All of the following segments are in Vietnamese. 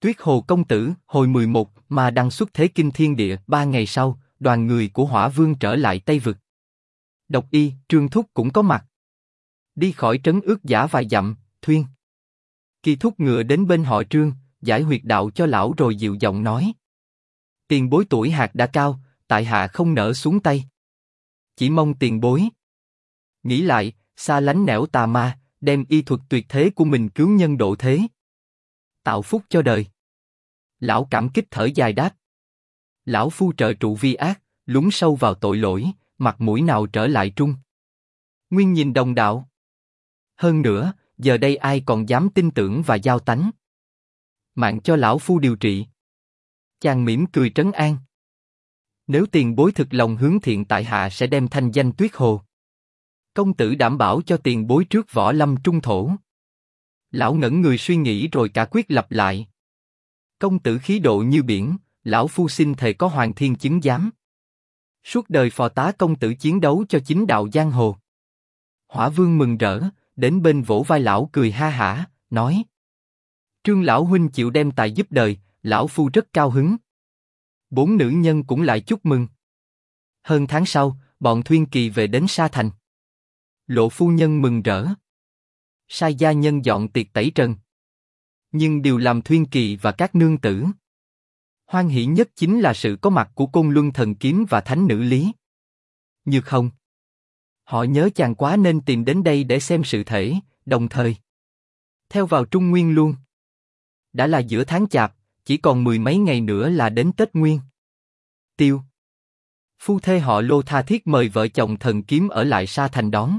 Tuyết Hồ công tử, hồi 11, Ma Đăng xuất thế kinh thiên địa. 3 ngày sau, đoàn người của Hỏa Vương trở lại Tây Vực. Độc Y, Trương Thúc cũng có mặt. Đi khỏi trấn ước giả vài dặm, Thuyên Kỳ thúc ngựa đến bên họ Trương, giải huyệt đạo cho lão rồi dịu giọng nói: tiền bối tuổi hạt đã cao, tại hạ không nỡ xuống tay. Chỉ mong tiền bối nghĩ lại, xa lánh nẻo tà ma, đem y thuật tuyệt thế của mình cứu nhân độ thế, tạo phúc cho đời. Lão cảm kích thở dài đáp: lão phu trợ trụ vi ác, lún sâu vào tội lỗi, mặt mũi nào trở lại trung nguyên nhìn đồng đạo. Hơn nữa, giờ đây ai còn dám tin tưởng và giao tánh. Mạng cho lão phu điều trị. Chàng mỉm cười trấn an: nếu tiền bối thực lòng hướng thiện, tại hạ sẽ đem thanh danh Tuyết Hồ công tử đảm bảo cho tiền bối trước võ lâm trung thổ. Lão ngẩn người suy nghĩ rồi cả quyết lặp lại: công tử khí độ như biển, lão phu xin thề có hoàng thiên chứng giám. Suốt đời phò tá công tử chiến đấu cho chính đạo giang hồ. Hỏa Vương mừng rỡ, đến bên vỗ vai lão cười ha hả, nói: Trương lão huynh chịu đem tài giúp đời, lão phu rất cao hứng. 4 nữ nhân cũng lại chúc mừng. Hơn tháng sau, bọn Thuyên Kỳ về đến Sa Thành. Lộ phu nhân mừng rỡ, sai gia nhân dọn tiệc tẩy trần. Nhưng điều làm Thuyên Kỳ và các nương tử hoan hỉ nhất chính là sự có mặt của Côn Luân Thần Kiếm và thánh nữ Lý Nhược Hồng. Họ nhớ chàng quá nên tìm đến đây để xem sự thể, đồng thời theo vào Trung Nguyên luôn. Đã là giữa tháng Chạp, chỉ còn 10 mấy ngày nữa là đến Tết Nguyên Tiêu. Phu thê họ Lô tha thiết mời vợ chồng Thần Kiếm ở lại Sa Thành đón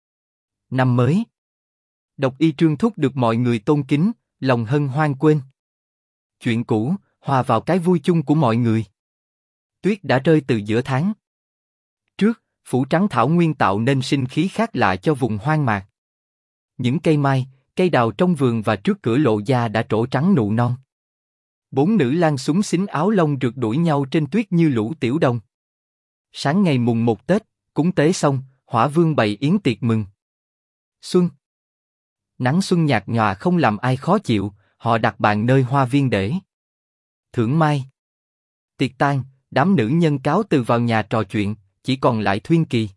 năm mới. Độc Y Trương Thúc được mọi người tôn kính, lòng hân hoan quên chuyện cũ, hòa vào cái vui chung của mọi người. Tuyết đã rơi từ giữa tháng trước, phủ trắng thảo nguyên tạo nên sinh khí khác lạ cho vùng hoang mạc. Những cây mai, cây đào trong vườn và trước cửa lộ gia đã trổ trắng nụ non. 4 nữ lang xúng xính áo lông rượt đuổi nhau trên tuyết như lũ tiểu đồng. Sáng ngày mùng 1 Tết, cúng tế xong, Hỏa Vương bày yến tiệc mừng xuân. Nắng xuân nhạt nhòa không làm ai khó chịu, họ đặt bàn nơi hoa viên để thưởng mai. Tiệc tan, đám nữ nhân cáo từ vào nhà trò chuyện, chỉ còn lại Thuyên Kỳ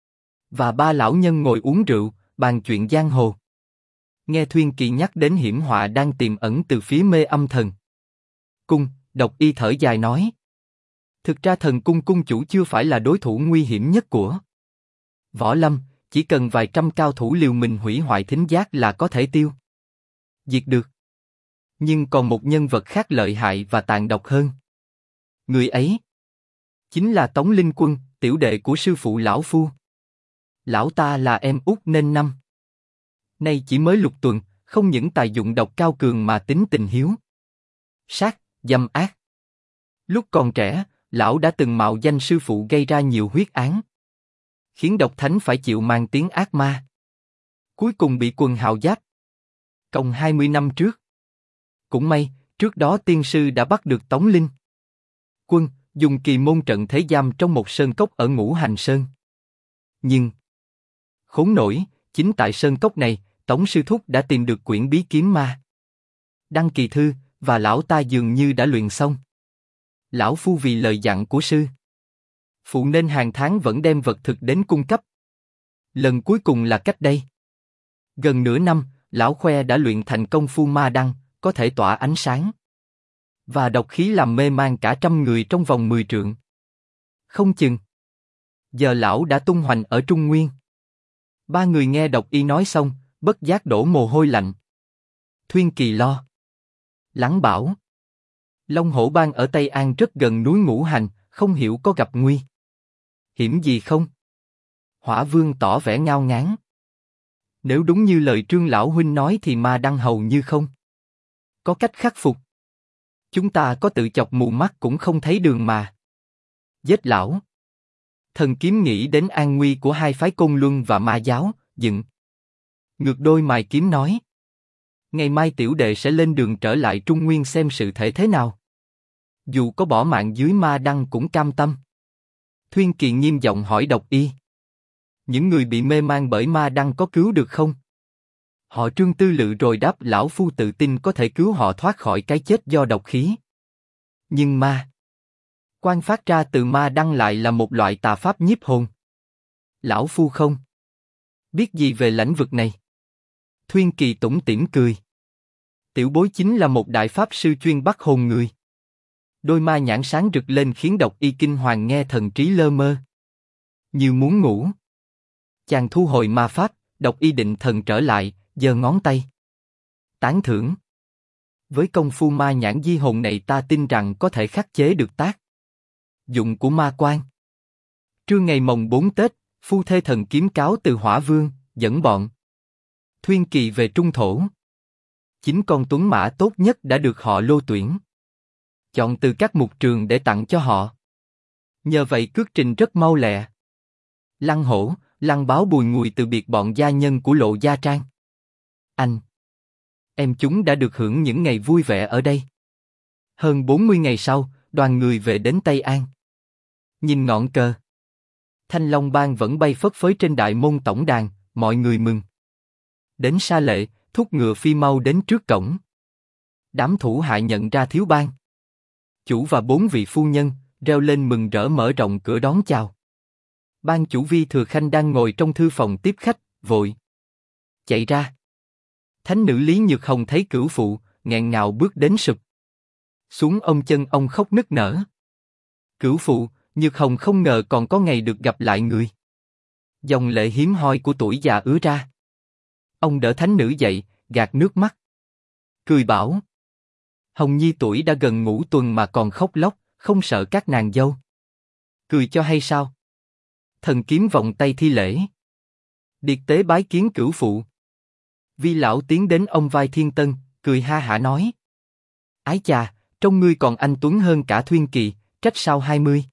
và 3 lão nhân ngồi uống rượu, bàn chuyện giang hồ. Nghe Thuyên Kỳ nhắc đến hiểm họa đang tiềm ẩn từ phía Mê Âm Thần Cung, Độc Y thở dài nói: thực ra Thần Cung cung chủ chưa phải là đối thủ nguy hiểm nhất của võ lâm, chỉ cần vài trăm cao thủ liều mình hủy hoại thính giác là có thể tiêu diệt được. Nhưng còn một nhân vật khác lợi hại và tàn độc hơn. Người ấy chính là Tống Linh Quân, tiểu đệ của sư phụ lão phu. Lão ta là em út nên năm nay chỉ mới lục tuần, không những tài dụng độc cao cường mà tính tình hiếu sát, dâm ác. Lúc còn trẻ, lão đã từng mạo danh sư phụ gây ra nhiều huyết án, khiến độc thánh phải chịu mang tiếng ác ma. Cuối cùng bị quần hào giáp công 20 năm trước. Cũng may, trước đó tiên sư đã bắt được Tống Linh Quân, dùng kỳ môn trận thế giam trong một sơn cốc ở Ngũ Hành Sơn. Nhưng khốn nổi, chính tại sơn cốc này, Tống sư thúc đã tìm được quyển bí kiếm ma đăng kỳ thư, và lão ta dường như đã luyện xong. Lão phu vì lời dặn của sư phụ nên hàng tháng vẫn đem vật thực đến cung cấp. Lần cuối cùng là cách đây gần nửa năm, lão khoe đã luyện thành công phu ma đăng, có thể tỏa ánh sáng và độc khí làm mê man cả trăm người trong vòng 10 trượng. Không chừng giờ lão đã tung hoành ở Trung Nguyên. 3 người nghe Độc Y nói xong, bất giác đổ mồ hôi lạnh. Thuyên Kỳ lo lắng bảo: Long Hổ Bang ở Tây An rất gần núi Ngũ Hành, không hiểu có gặp nguy hiểm gì không? Hỏa Vương tỏ vẻ ngao ngán: nếu đúng như lời Trương lão huynh nói thì ma đăng hầu như không có cách khắc phục. Chúng ta có tự chọc mù mắt cũng không thấy đường mà giết lão. Thần Kiếm nghĩ đến an nguy của hai phái Côn Luân và Ma giáo, dựng ngược đôi mày kiếm nói: ngày mai tiểu đệ sẽ lên đường trở lại Trung Nguyên xem sự thể thế nào. Dù có bỏ mạng dưới ma đăng cũng cam tâm. Thuyên Kỳ nghiêm giọng hỏi Độc Y: những người bị mê man bởi ma đăng có cứu được không? Họ Trương tư lự rồi đáp lão phu tự tin có thể cứu họ thoát khỏi cái chết do độc khí. Nhưng ma quan phát ra từ ma đăng lại là một loại tà pháp nhiếp hồn. Lão phu không biết gì về lĩnh vực này. Thuyên Kỳ tủm tỉm cười. Tiểu bối chính là một đại pháp sư chuyên bắt hồn người. Đôi ma nhãn sáng rực lên khiến Độc Y kinh hoàng nghe thần trí lơ mơ. Như muốn ngủ. Chàng thu hồi ma pháp, Độc Y định thần trở lại, giơ ngón tay. Tán thưởng. Với công phu ma nhãn di hồn này ta tin rằng có thể khắc chế được tác dụng của ma quan. Trưa ngày mồng 4 Tết, phu thê thần kiếm cáo từ Hỏa Vương, dẫn bọn Thuyên Kỳ về Trung Thổ. 9 con tuấn mã tốt nhất đã được họ lô tuyển, chọn từ các mục trường để tặng cho họ. Nhờ vậy cước trình rất mau lẹ. Lăng Hổ, Lăng Báo bùi ngùi từ biệt bọn gia nhân của Lộ Gia Trang. Anh em chúng đã được hưởng những ngày vui vẻ ở đây. Hơn 40 ngày sau, đoàn người về đến Tây An. Nhìn ngọn cờ Thanh Long Bang vẫn bay phất phới trên đại môn tổng đàn, mọi người mừng. Đến Sa Lệ, thúc ngựa phi mau đến trước cổng. Đám thủ hạ nhận ra thiếu bang chủ và 4 vị phu nhân, reo lên mừng rỡ mở rộng cửa đón chào. Ban chủ Vi Thừa Khanh đang ngồi trong thư phòng tiếp khách, vội chạy ra. Thánh nữ Lý Nhược Hồng thấy cửu phụ, nghẹn ngào bước đến sụp xuống ôm chân ông khóc nức nở. Cửu phụ, Nhược Hồng không ngờ còn có ngày được gặp lại người. Dòng lệ hiếm hoi của tuổi già ứa ra. Ông đỡ thánh nữ dậy, gạt nước mắt, cười bảo: Hồng Nhi tuổi đã gần ngũ tuần mà còn khóc lóc, không sợ các nàng dâu cười cho hay sao? Thần kiếm vòng tay thi lễ. Điệt tế bái kiến cửu phụ. Vi lão tiến đến ông vai Thiên Tân, cười ha hả nói: Ái chà, trông ngươi còn anh tuấn hơn cả Thuyên Kỳ, trách sao 20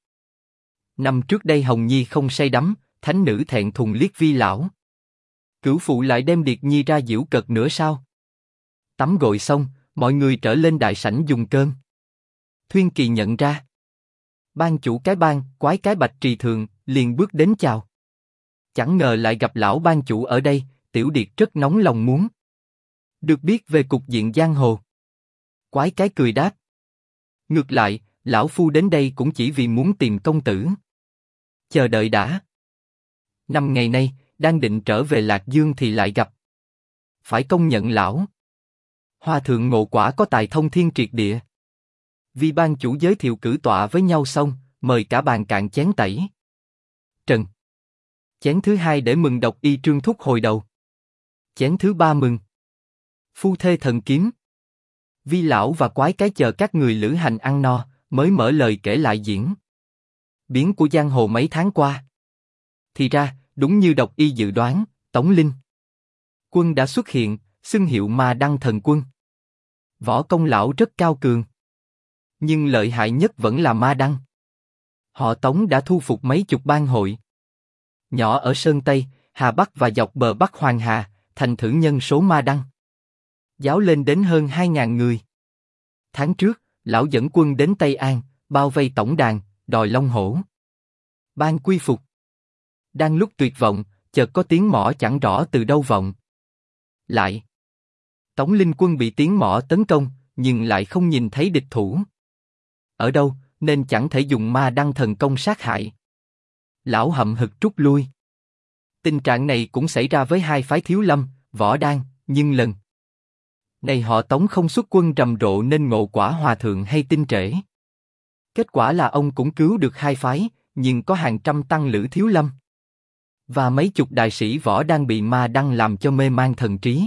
năm trước đây Hồng Nhi không say đắm. Thánh nữ thẹn thùng liếc Vi lão. Cửu phụ lại đem Điệt Nhi ra giễu cợt nữa sao? Tắm gội xong, mọi người trở lên đại sảnh dùng cơm. Thuyên Kỳ nhận ra ban chủ cái bang, quái cái Bạch Trì Thường, liền bước đến chào. Chẳng ngờ lại gặp lão ban chủ ở đây, Tiểu Điệt rất nóng lòng muốn được biết về cục diện giang hồ. Quái cái cười đáp: Ngược lại, lão phu đến đây cũng chỉ vì muốn tìm công tử. Chờ đợi đã. 5 ngày nay, đang định trở về Lạc Dương thì lại gặp. Phải công nhận lão Hòa thượng Ngộ quả có tài thông thiên triệt địa. Vì ban chủ giới thiệu cử tọa với nhau xong, mời cả bàn cạn chén tẩy trần. Chén thứ 2 để mừng Độc Y Trương thúc hồi đầu. Chén thứ 3 mừng phu thê thần kiếm. Vi lão và quái cái chờ các người lữ hành ăn no, mới mở lời kể lại diễn biến của giang hồ mấy tháng qua. Thì ra, đúng như Độc Y dự đoán, Tống Linh Quân đã xuất hiện, xưng hiệu Ma Đăng Thần Quân. Võ công lão rất cao cường, nhưng lợi hại nhất vẫn là Ma Đăng. Họ Tống đã thu phục mấy chục bang hội nhỏ ở Sơn Tây, Hà Bắc và dọc bờ Bắc Hoàng Hà, thành thử nhân số Ma Đăng giáo lên đến hơn 2.000 người. Tháng trước, lão dẫn quân đến Tây An, bao vây tổng đàn, đòi Long Hổ ban quy phục. Đang lúc tuyệt vọng, chợt có tiếng mõ chẳng rõ từ đâu vọng lại. Tống Linh Quân bị tiếng mõ tấn công, nhưng lại không nhìn thấy địch thủ ở đâu, nên chẳng thể dùng Ma Đăng thần công sát hại. Lão hậm hực rút lui. Tình trạng này cũng xảy ra với 2 phái Thiếu Lâm, Võ Đan, nhưng lần này họ Tống không xuất quân rầm rộ nên Ngộ quả hòa thượng hay tin trễ. Kết quả là ông cũng cứu được 2 phái, nhưng có hàng trăm tăng lữ Thiếu Lâm và mấy chục đại sĩ Võ Đan bị Ma Đăng làm cho mê man thần trí.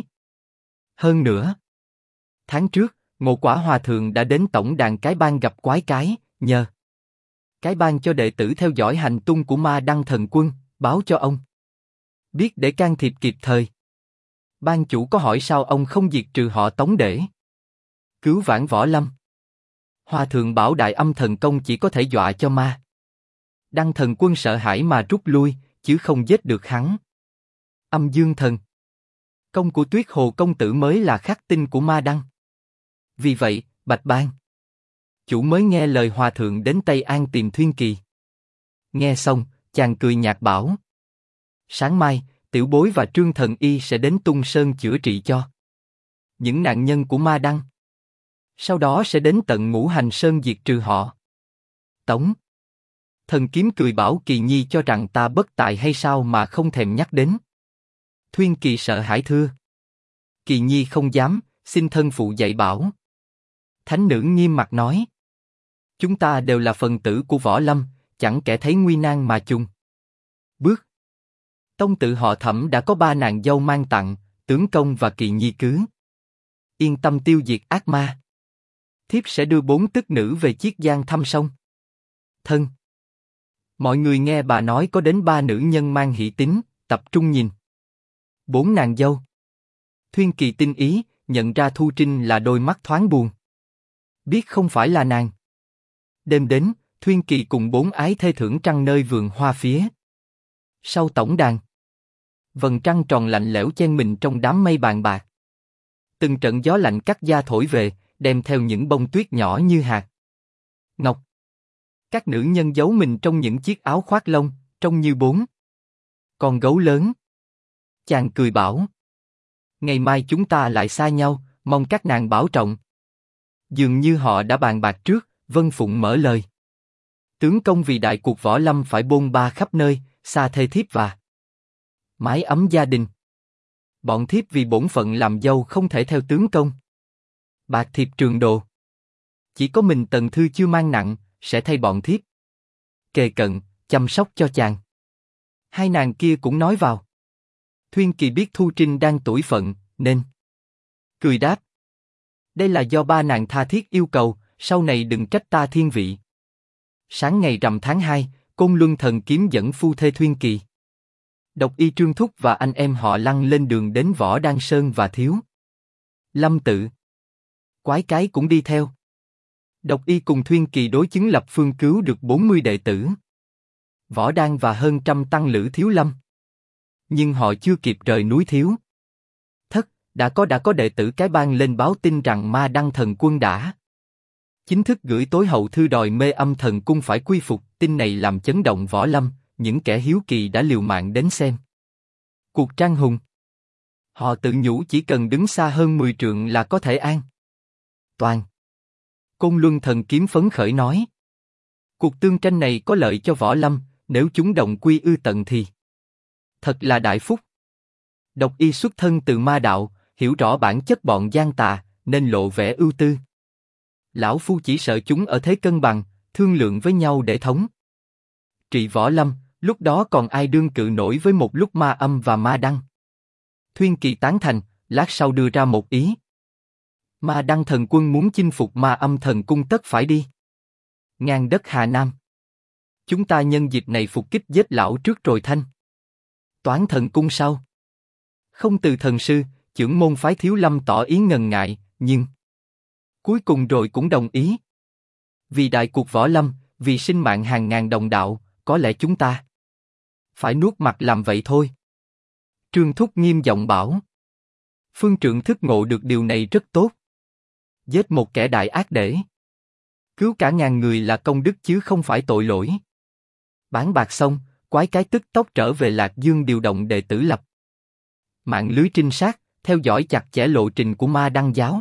Hơn nữa, tháng trước, Ngộ quả hòa thượng đã đến tổng đàn cái bang gặp quái cái, nhờ cái bang cho đệ tử theo dõi hành tung của Ma Đăng thần quân, báo cho ông biết để can thiệp kịp thời. Ban chủ có hỏi sao ông không diệt trừ họ Tống để cứu vãn Võ Lâm. Hòa thượng bảo đại âm thần công chỉ có thể dọa cho Ma Đăng thần quân sợ hãi mà rút lui, chứ không giết được hắn. Âm dương thần công của Tuyết Hồ công tử mới là khắc tinh của Ma Đăng. Vì vậy, Bạch Bang chủ mới nghe lời hòa thượng đến Tây An tìm Thuyên Kỳ. Nghe xong, chàng cười nhạt bảo: Sáng mai, Tiểu Bối và Trương Thần Y sẽ đến Tung Sơn chữa trị cho những nạn nhân của Ma Đăng. Sau đó sẽ đến tận Ngũ Hành Sơn diệt trừ họ. Tống. Thần Kiếm cười bảo Kỳ Nhi cho rằng ta bất tài hay sao mà không thèm nhắc đến. Thuyên Kỳ sợ hãi thưa. Kỳ Nhi không dám, xin thân phụ dạy bảo. Thánh nữ nghiêm mặt nói. Chúng ta đều là phần tử của Võ Lâm, chẳng kẻ thấy nguy nan mà chung bước. Tông tự họ Thẩm đã có 3 nàng dâu mang tặng, tướng công và Kỳ Nhi cứ yên tâm tiêu diệt ác ma. Thiếp sẽ đưa 4 tức nữ về Chiết Giang thăm sông. Thân. Mọi người nghe bà nói có đến 3 nữ nhân mang hỷ tín, tập trung nhìn 4 nàng dâu. Thuyên Kỳ tinh ý, nhận ra Thu Trinh là đôi mắt thoáng buồn. Biết không phải là nàng. Đêm đến, Thuyên Kỳ cùng 4 ái thê thưởng trăng nơi vườn hoa phía sau tổng đàn. Vầng trăng tròn lạnh lẽo chen mình trong đám mây bàn bạc. Từng trận gió lạnh cắt da thổi về, đem theo những bông tuyết nhỏ như hạt ngọc. Các nữ nhân giấu mình trong những chiếc áo khoác lông, trông như 4 con gấu lớn. Chàng cười bảo. Ngày mai chúng ta lại xa nhau, mong các nàng bảo trọng. Dường như họ đã bàn bạc trước, Vân Phụng mở lời. Tướng công vì đại cuộc võ lâm phải bôn ba khắp nơi, xa thê thiếp và mái ấm gia đình. Bọn thiếp vì bổn phận làm dâu không thể theo tướng công. Bạc thiệp trường đồ. Chỉ có mình Tần Thư chưa mang nặng, sẽ thay bọn thiếp kề cận, chăm sóc cho chàng. Hai nàng kia cũng nói vào. Thuyên Kỳ biết Thu Trinh đang tủi phận, nên cười đáp. Đây là do 3 nàng tha thiết yêu cầu, sau này đừng trách ta thiên vị. Sáng ngày rằm tháng 2, Côn Luân Thần Kiếm dẫn phu thê Thuyên Kỳ, Độc Y Trương Thúc và anh em họ Lăng lên đường đến Võ Đăng Sơn và Thiếu Lâm Tự. Quái cái cũng đi theo. Độc Y cùng Thuyên Kỳ đối chứng lập phương cứu được 40 đệ tử Võ Đăng và hơn 100 tăng lữ Thiếu Lâm. Nhưng họ chưa kịp rời núi Thiếu Thất, đã có đệ tử cái bang lên báo tin rằng Ma Đăng thần quân đã chính thức gửi tối hậu thư đòi Mê Âm thần cung phải quy phục. Tin này làm chấn động võ lâm, những kẻ hiếu kỳ đã liều mạng đến xem cuộc trang hùng. Họ tự nhủ chỉ cần đứng xa hơn 10 trượng là có thể an toàn. Côn Luân Thần Kiếm phấn khởi nói. Cuộc tương tranh này có lợi cho võ lâm, nếu chúng đồng quy ư tận thì thật là đại phúc. Độc Y xuất thân từ ma đạo, hiểu rõ bản chất bọn gian tà, nên lộ vẻ ưu tư. Lão phu chỉ sợ chúng ở thế cân bằng, thương lượng với nhau để thống trị võ lâm, lúc đó còn ai đương cự nổi với một lúc Ma Âm và Ma Đăng. Thuyên Kỳ tán thành, lát sau đưa ra một ý. Ma Đăng thần quân muốn chinh phục Ma Âm thần cung tất phải đi ngang đất Hà Nam. Chúng ta nhân dịp này phục kích giết lão trước rồi thanh toán thần cung sau. Không từ thần sư, chưởng môn phái Thiếu Lâm tỏ ý ngần ngại, nhưng cuối cùng rồi cũng đồng ý. Vì đại cuộc võ lâm, vì sinh mạng hàng ngàn đồng đạo, có lẽ chúng ta phải nuốt mặt làm vậy thôi. Trương Thúc nghiêm giọng bảo. Phương trượng thức ngộ được điều này rất tốt. Giết một kẻ đại ác để cứu cả ngàn người là công đức chứ không phải tội lỗi. Bán bạc xong, quái cái tức tốc trở về Lạc Dương điều động đệ tử lập mạng lưới trinh sát, theo dõi chặt chẽ lộ trình của Ma Đăng giáo.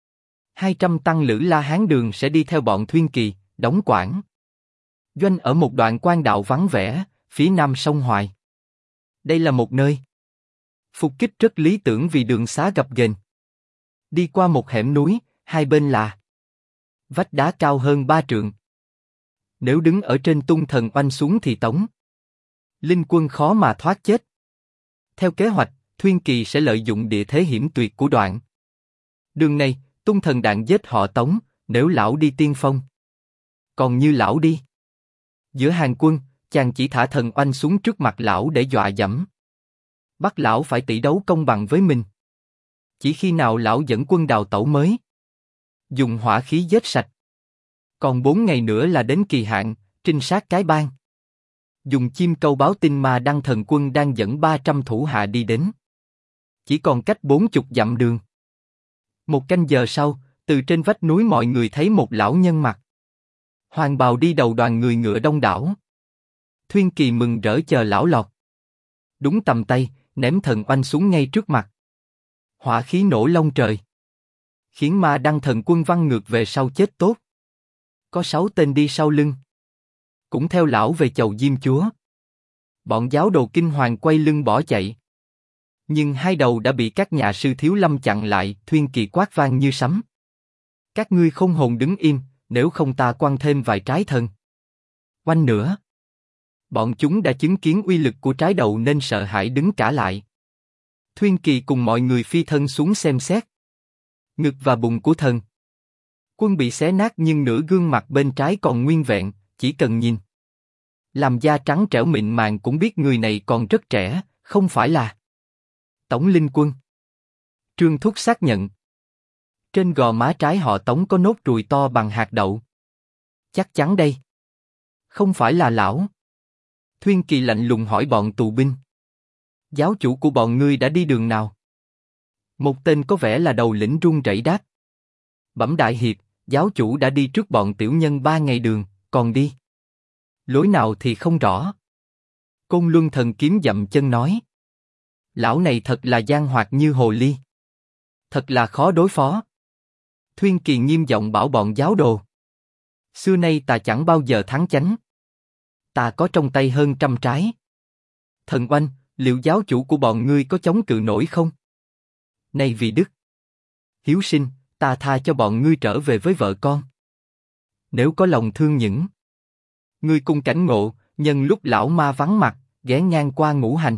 200 tăng lữ La Hán Đường sẽ đi theo bọn Thuyên Kỳ, đóng quảng doanh ở một đoạn quan đạo vắng vẻ, phía nam sông Hoài. Đây là một nơi phục kích rất lý tưởng vì đường xá gập ghềnh. Đi qua một hẻm núi, hai bên là vách đá cao hơn 3 trượng. Nếu đứng ở trên tung thần oanh xuống thì Tống Linh quân khó mà thoát chết. Theo kế hoạch, Thuyên Kỳ sẽ lợi dụng địa thế hiểm tuyệt của đoạn đường này, tung thần đạn giết họ Tống, nếu lão đi tiên phong. Còn như lão đi giữa hàng quân, chàng chỉ thả thần oanh xuống trước mặt lão để dọa dẫm. Bắt lão phải tỷ đấu công bằng với mình. Chỉ khi nào lão dẫn quân đào tẩu mới dùng hỏa khí giết sạch. Còn 4 ngày nữa là đến kỳ hạn, trinh sát cái bang. Dùng chim câu báo tin Ma Đăng thần quân đang dẫn 300 thủ hạ đi đến. Chỉ còn cách 40 dặm đường. Một canh giờ sau, từ trên vách núi mọi người thấy một lão nhân mặc hoàng bào đi đầu đoàn người ngựa đông đảo. Thuyên Kỳ mừng rỡ chờ lão lọt đúng tầm tay, ném Thần Oanh xuống ngay trước mặt. Hỏa khí nổ long trời, khiến Ma Đăng thần quân văng ngược về sau chết tốt. Có 6 tên đi sau lưng, cũng theo lão về chầu Diêm Chúa. Bọn giáo đồ kinh hoàng quay lưng bỏ chạy. Nhưng hai đầu đã bị các nhà sư Thiếu Lâm chặn lại. Thuyên Kỳ quát vang như sấm: các ngươi không hồn đứng im, nếu không ta quăng thêm vài trái thần oanh nữa. Bọn chúng đã chứng kiến uy lực của trái đậu nên sợ hãi đứng cả lại. Thuyên Kỳ cùng mọi người phi thân xuống xem xét. Ngực và bụng của thần quân bị xé nát nhưng nửa gương mặt bên trái còn nguyên vẹn, chỉ cần nhìn. Làm da trắng trẻo mịn màng cũng biết người này còn rất trẻ, không phải là Tống Linh Quân. Trương Thúc xác nhận. Trên gò má trái họ Tống có nốt ruồi to bằng hạt đậu. Chắc chắn đây không phải là lão. Thuyên Kỳ lạnh lùng hỏi bọn tù binh: giáo chủ của bọn ngươi đã đi đường nào? Một tên có vẻ là đầu lĩnh run rẩy đáp: bẩm đại hiệp, giáo chủ đã đi trước bọn tiểu nhân 3 ngày đường, còn đi lối nào thì không rõ. Côn Luân Thần Kiếm dậm chân nói: lão này thật là giang hoạt như hồ ly, thật là khó đối phó. Thuyên Kỳ nghiêm giọng bảo bọn giáo đồ: xưa nay ta chẳng bao giờ thắng chánh. Ta có trong tay hơn 100 trái thần oanh, liệu giáo chủ của bọn ngươi có chống cự nổi không? Này vì đức hiếu sinh, ta tha cho bọn ngươi trở về với vợ con. Nếu có lòng thương những ngươi cùng cảnh ngộ, nhân lúc lão ma vắng mặt, ghé ngang qua Ngũ Hành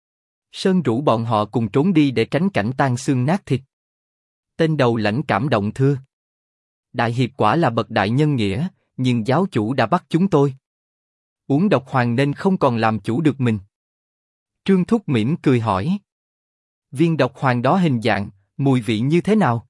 Sơn rủ bọn họ cùng trốn đi để tránh cảnh tan xương nát thịt. Tên đầu lãnh cảm động thưa: đại hiệp quả là bậc đại nhân nghĩa, nhưng giáo chủ đã bắt chúng tôi uống độc hoàng nên không còn làm chủ được mình. Trương Thúc mỉm cười hỏi: viên độc hoàng đó hình dạng, mùi vị như thế nào?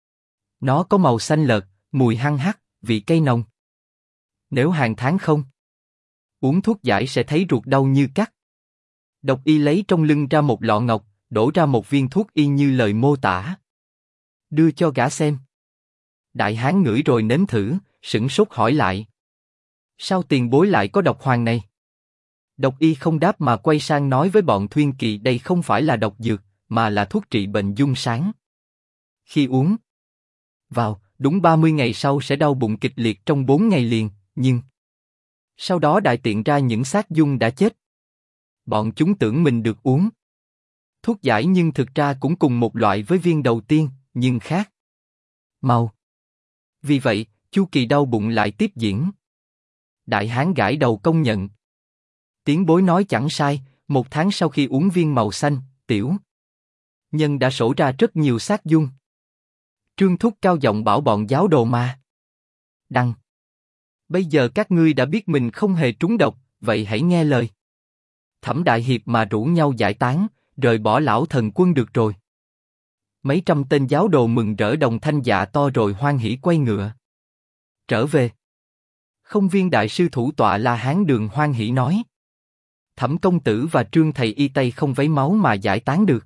Nó có màu xanh lợt, mùi hăng hắc, vị cay nồng. Nếu hàng tháng không uống thuốc giải sẽ thấy ruột đau như cắt. Độc y lấy trong lưng ra một lọ ngọc, đổ ra một viên thuốc y như lời mô tả, đưa cho gã xem. Đại hán ngửi rồi nếm thử, sửng sốt hỏi lại: sao tiền bối lại có độc hoàng này? Độc y không đáp mà quay sang nói với bọn Thuyên Kỳ đây không phải là độc dược, mà là thuốc trị bệnh dung sáng. Khi uống vào, đúng 30 ngày sau sẽ đau bụng kịch liệt trong 4 ngày liền, nhưng sau đó đại tiện ra những xác dung đã chết. Bọn chúng tưởng mình được uống thuốc giải nhưng thực ra cũng cùng một loại với viên đầu tiên, nhưng khác màu. Vì vậy, chu kỳ đau bụng lại tiếp diễn. Đại hán gãi đầu công nhận: Tiến bối nói chẳng sai, 1 tháng sau khi uống viên màu xanh, tiểu nhân đã sổ ra rất nhiều xác dung. Trương Thúc cao giọng bảo bọn giáo đồ Ma Đăng: bây giờ các ngươi đã biết mình không hề trúng độc, vậy hãy nghe lời Thẩm đại hiệp mà rủ nhau giải tán, rời bỏ lão thần quân được rồi. Mấy trăm tên giáo đồ mừng rỡ đồng thanh dạ to rồi hoan hỉ quay ngựa trở về. Không Viên đại sư thủ tọa La Hán Đường hoan hỉ nói: Thẩm công tử và Trương thầy y tây không vấy máu mà giải tán được.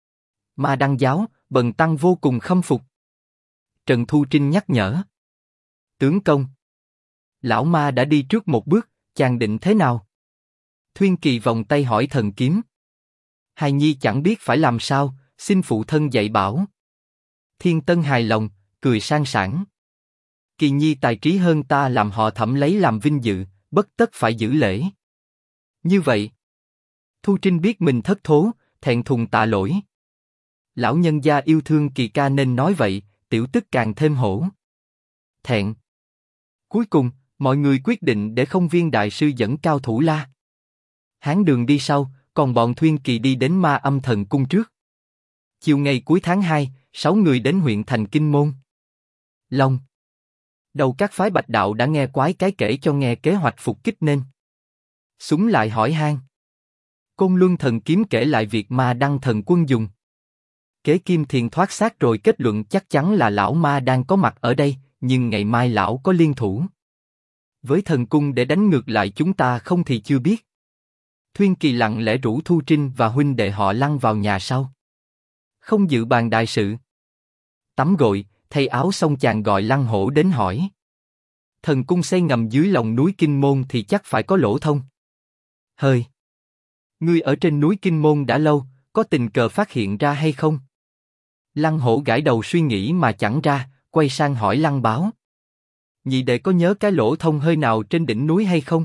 Ma Đăng giáo, bần tăng vô cùng khâm phục. Trần Thu Trinh nhắc nhở: tướng công, lão ma đã đi trước một bước, chàng định thế nào? Thuyên Kỳ vòng tay hỏi thần kiếm: hài nhi chẳng biết phải làm sao, xin phụ thân dạy bảo. Thiên Tân hài lòng, cười sang sảng: Kỳ nhi tài trí hơn ta, làm họ Thẩm lấy làm vinh dự, bất tất phải giữ lễ. Như vậy, Thu Trinh biết mình thất thố, thẹn thùng tạ lỗi. Lão nhân gia yêu thương Kỳ ca nên nói vậy, tiểu tức càng thêm hổ thẹn. Cuối cùng, mọi người quyết định để Không Viên đại sư dẫn cao thủ La Hán Đường đi sau, còn bọn Thuyên Kỳ đi đến Ma Âm Thần cung trước. Chiều ngày cuối tháng 2, 6 người đến huyện thành Kinh Môn. Long đầu các phái Bạch đạo đã nghe Quái cái kể cho nghe kế hoạch phục kích nên súng lại hỏi han. Côn Luân Thần Kiếm kể lại việc Ma Đăng thần quân dùng kế kim thiền thoát xác rồi kết luận chắc chắn là lão ma đang có mặt ở đây, nhưng ngày mai lão có liên thủ với thần cung để đánh ngược lại chúng ta không thì chưa biết. Thuyên Kỳ lặng lẽ rủ Thu Trinh và huynh đệ họ Lăng vào nhà sau. Không dự bàn đại sự. Tắm gội, thay áo xong chàng gọi Lăng Hổ đến hỏi: thần cung xây ngầm dưới lòng núi Kinh Môn thì chắc phải có lỗ thông. Hơi, ngươi ở trên núi Kinh Môn đã lâu, có tình cờ phát hiện ra hay không? Lăng Hổ gãi đầu suy nghĩ mà chẳng ra, quay sang hỏi Lăng Báo. Nhị đệ có nhớ cái lỗ thông hơi nào trên đỉnh núi hay không?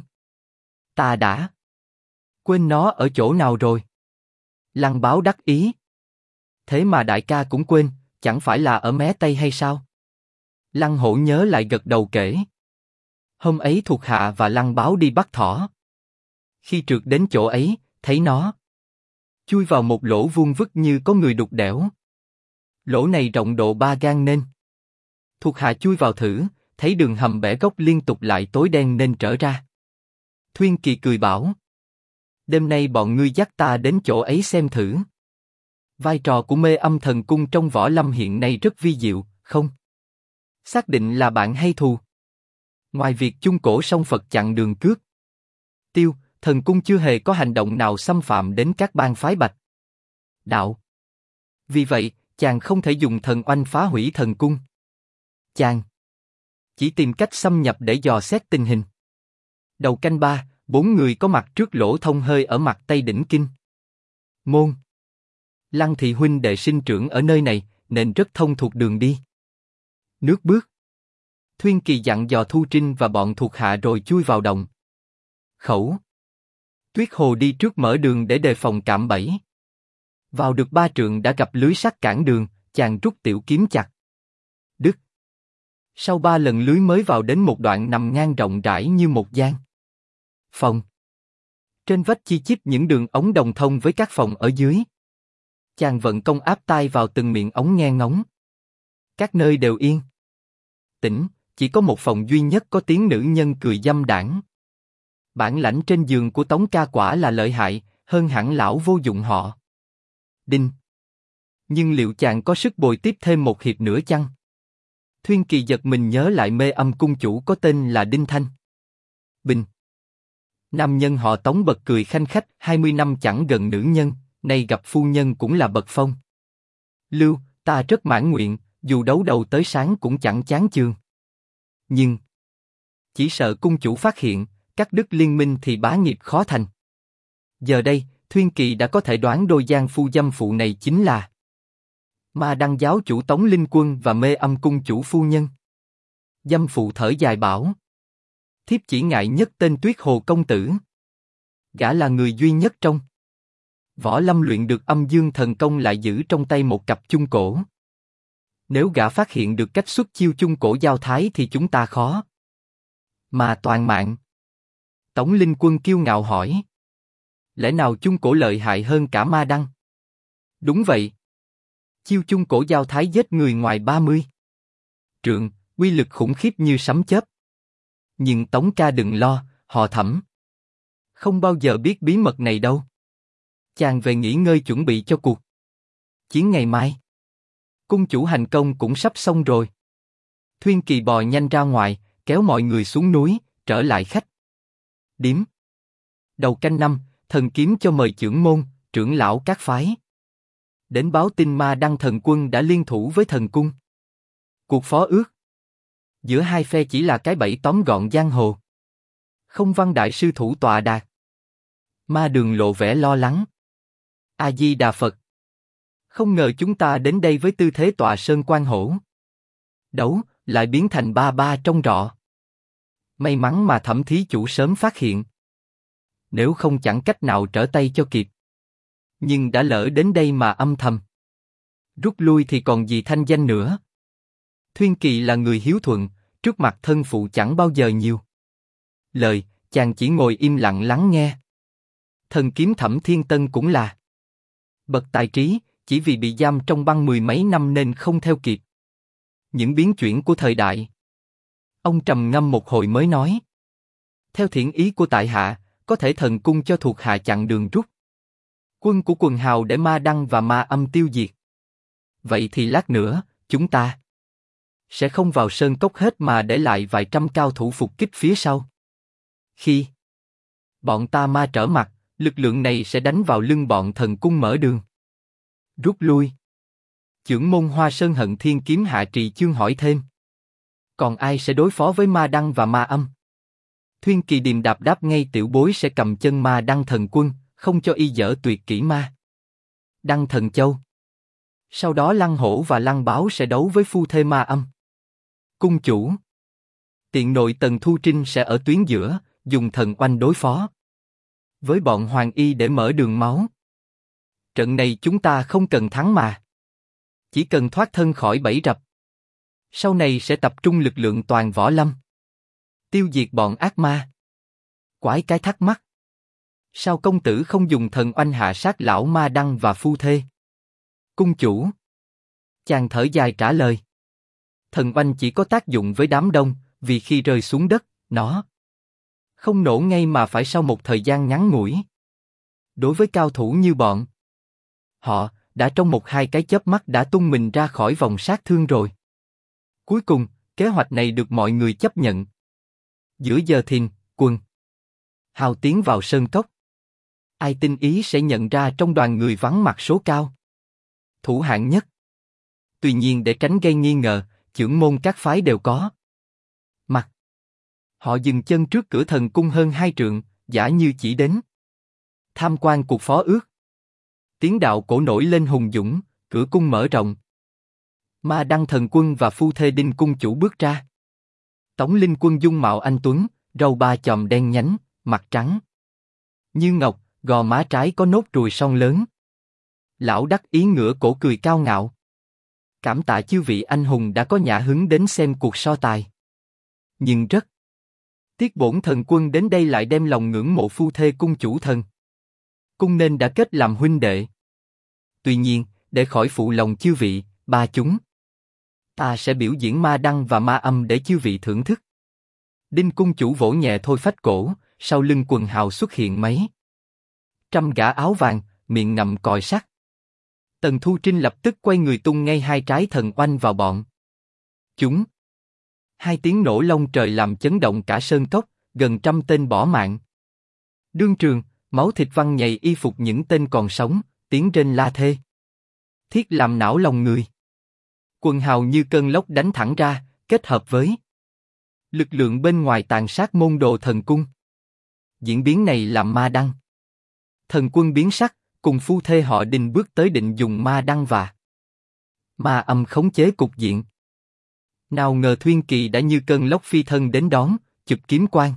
Ta đã quên nó ở chỗ nào rồi. Lăng Báo đắc ý. Thế mà đại ca cũng quên, chẳng phải là ở mé Tây hay sao? Lăng Hổ nhớ lại gật đầu kể. Hôm ấy thuộc hạ và Lăng Báo đi bắt thỏ. Khi trượt đến chỗ ấy, thấy nó chui vào một lỗ vuông vức như có người đục đẽo. Lỗ này rộng độ 3 gang nên. Thuộc hạ chui vào thử, thấy đường hầm bẻ góc liên tục lại tối đen nên trở ra. Thuyên Kỳ cười bảo. Đêm nay bọn ngươi dắt ta đến chỗ ấy xem thử. Vai trò của Mê Âm Thần Cung trong võ lâm hiện nay rất vi diệu, không? Xác định là bạn hay thù? Ngoài việc chung cổ song Phật chặn đường cướp Tiêu, thần cung chưa hề có hành động nào xâm phạm đến các bang phái Bạch đạo. Vì vậy, chàng không thể dùng thần oanh phá hủy thần cung. Chàng chỉ tìm cách xâm nhập để dò xét tình hình. Đầu canh 3, 4 người có mặt trước lỗ thông hơi ở mặt Tây đỉnh Kinh Môn. Lăng thị huynh đệ sinh trưởng ở nơi này, nên rất thông thuộc đường đi. Nước bước. Thuyên Kỳ dặn dò Thu Trinh và bọn thuộc hạ rồi chui vào động khẩu. Tuyết Hồ đi trước mở đường để đề phòng cạm bẫy. Vào được 3 trượng đã gặp lưới sắt cản đường, chàng rút tiểu kiếm chặt đứt. Sau 3 lần lưới mới vào đến một đoạn nằm ngang rộng rãi như một gian phòng. Trên vách chi chít những đường ống đồng thông với các phòng ở dưới. Chàng vận công áp tai vào từng miệng ống nghe ngóng. Các nơi đều yên tĩnh, chỉ có một phòng duy nhất có tiếng nữ nhân cười dâm đãng. Bản lãnh trên giường của Tống Ca quả là lợi hại, hơn hẳn lão vô dụng họ Đinh. Nhưng liệu chàng có sức bồi tiếp thêm một hiệp nữa chăng? Thuyên Kỳ giật mình nhớ lại Mê Âm cung chủ có tên là Đinh Thanh Bình. Nam nhân họ Tống bật cười khanh khách, 20 năm chẳng gần nữ nhân, nay gặp phu nhân cũng là bậc phong lưu, ta rất mãn nguyện, dù đấu đầu tới sáng cũng chẳng chán chường. Nhưng chỉ sợ cung chủ phát hiện, cắt đứt liên minh thì bá nghiệp khó thành. Giờ đây, Thuyên Kỳ đã có thể đoán đôi giang phu dâm phụ này chính là Ma Đăng giáo chủ Tống Linh Quân và Mê Âm cung chủ phu nhân. Dâm phụ thở dài bảo. Thiếp chỉ ngại nhất tên Tuyết Hồ công tử. Gã là người duy nhất trong võ lâm luyện được âm dương thần công lại giữ trong tay một cặp chung cổ. Nếu gã phát hiện được cách xuất chiêu chung cổ giao thái thì chúng ta khó mà toàn mạng. Tống Linh Quân kiêu ngạo hỏi. Lẽ nào chung cổ lợi hại hơn cả Ma Đăng? Đúng vậy. Chiêu chung cổ giao thái giết người ngoài 30 trượng, uy lực khủng khiếp như sấm chớp. Nhưng Tống ca đừng lo, họ Thẩm không bao giờ biết bí mật này đâu. Chàng về nghỉ ngơi chuẩn bị cho cuộc chiến ngày mai. Cung chủ hành công cũng sắp xong rồi. Thuyên Kỳ bò nhanh ra ngoài, kéo mọi người xuống núi, trở lại khách điếm. Đầu canh 5, thần kiếm cho mời chưởng môn, trưởng lão các phái đến báo tin Ma Đăng thần quân đã liên thủ với thần cung. Cuộc phó ước giữa hai phe chỉ là cái bẫy tóm gọn giang hồ. Không Văn đại sư thủ tọa đà. Ma Đường lộ vẻ lo lắng. A Di Đà Phật. Không ngờ chúng ta đến đây với tư thế tọa sơn quan hổ đấu, lại biến thành ba ba trong rọ. May mắn mà Thẩm thí chủ sớm phát hiện. Nếu không chẳng cách nào trở tay cho kịp. Nhưng đã lỡ đến đây mà âm thầm rút lui thì còn gì thanh danh nữa. Thuyên Kỳ là người hiếu thuận, trước mặt thân phụ chẳng bao giờ nhiều lời, chàng chỉ ngồi im lặng lắng nghe. Thần kiếm Thẩm Thiên Tân cũng là bậc tài trí, chỉ vì bị giam trong băng 10 mấy năm nên không theo kịp những biến chuyển của thời đại. Ông trầm ngâm một hồi mới nói. Theo thiện ý của tại hạ, có thể thần cung cho thuộc hạ chặn đường rút quân của quần hào để Ma Đăng và Ma Âm tiêu diệt. Vậy thì lát nữa, chúng ta sẽ không vào sơn cốc hết mà để lại vài trăm cao thủ phục kích phía sau. Khi bọn ta ma trở mặt, lực lượng này sẽ đánh vào lưng bọn thần cung mở đường rút lui. Chưởng môn Hoa Sơn Hận Thiên kiếm hạ trì chương hỏi thêm. Còn ai sẽ đối phó với Ma Đăng và Ma Âm? Thuyên Kỳ điềm đạp đáp ngay tiểu bối sẽ cầm chân Ma Đăng thần quân, không cho y dở tuyệt kỹ ma Đăng Thần Châu. Sau đó Lăng Hổ và Lăng Báo sẽ đấu với phu thê Ma Âm. Cung chủ. Tiện nội Tần Thu Trinh sẽ ở tuyến giữa, dùng thần oanh đối phó với bọn Hoàng Y để mở đường máu. Trận này chúng ta không cần thắng mà. Chỉ cần thoát thân khỏi bẫy rập. Sau này sẽ tập trung lực lượng toàn võ lâm. Tiêu diệt bọn ác ma. Quái cái thắc mắc. Sao công tử không dùng thần oanh hạ sát lão Ma Đăng và phu thê? Cung chủ. Chàng thở dài trả lời. Thần oanh chỉ có tác dụng với đám đông, vì khi rơi xuống đất, nó không nổ ngay mà phải sau một thời gian ngắn ngủi. Đối với cao thủ như bọn họ, đã trong một hai cái chớp mắt đã tung mình ra khỏi vòng sát thương rồi. Cuối cùng, kế hoạch này được mọi người chấp nhận. Giữa giờ thìn, Quần Hào tiến vào sơn cốc. Ai tinh ý sẽ nhận ra trong đoàn người vắng mặt số cao thủ hạng nhất. Tuy nhiên để tránh gây nghi ngờ, chưởng môn các phái đều có mặt. Họ dừng chân trước cửa thần cung hơn 2 trượng, giả như chỉ đến tham quan cuộc phó ước. Tiếng đạo cổ nổi lên hùng dũng, cửa cung mở rộng. Ma Đăng thần quân và phu thê Đinh cung chủ bước ra. Tống Linh quân dung mạo anh tuấn, râu ba chòm đen nhánh, mặt trắng như ngọc, gò má trái có nốt ruồi son lớn. Lão đắc ý ngửa cổ cười cao ngạo. Cảm tạ chư vị anh hùng đã có nhã hứng đến xem cuộc so tài. Nhưng rất tiếc bổn thần quân đến đây lại đem lòng ngưỡng mộ phu thê cung chủ thần cung nên đã kết làm huynh đệ. Tuy nhiên, để khỏi phụ lòng chư vị, ba chúng ta sẽ biểu diễn Ma Đăng và Ma Âm để chư vị thưởng thức. Đinh cung chủ vỗ nhẹ thôi phách cổ, sau lưng Quần Hào xuất hiện mấy trăm gã áo vàng, miệng ngậm còi sắt. Tần Thu Trinh lập tức quay người tung ngay 2 trái thần oanh vào bọn chúng. 2 tiếng nổ long trời làm chấn động cả sơn cốc, gần 100 tên bỏ mạng. Đương trường, máu thịt văng nhầy y phục những tên còn sống, tiếng rên la thê thiết làm não lòng người. Quần Hào như cơn lốc đánh thẳng ra, kết hợp với lực lượng bên ngoài tàn sát môn đồ thần cung. Diễn biến này làm Ma Đăng thần quân biến sắc, cùng phu thê họ Đinh bước tới định dùng Ma Đăng và Ma Âm khống chế cục diện. Nào ngờ Thuyên Kỳ đã như cơn lốc phi thân đến đón, chụp kiếm quang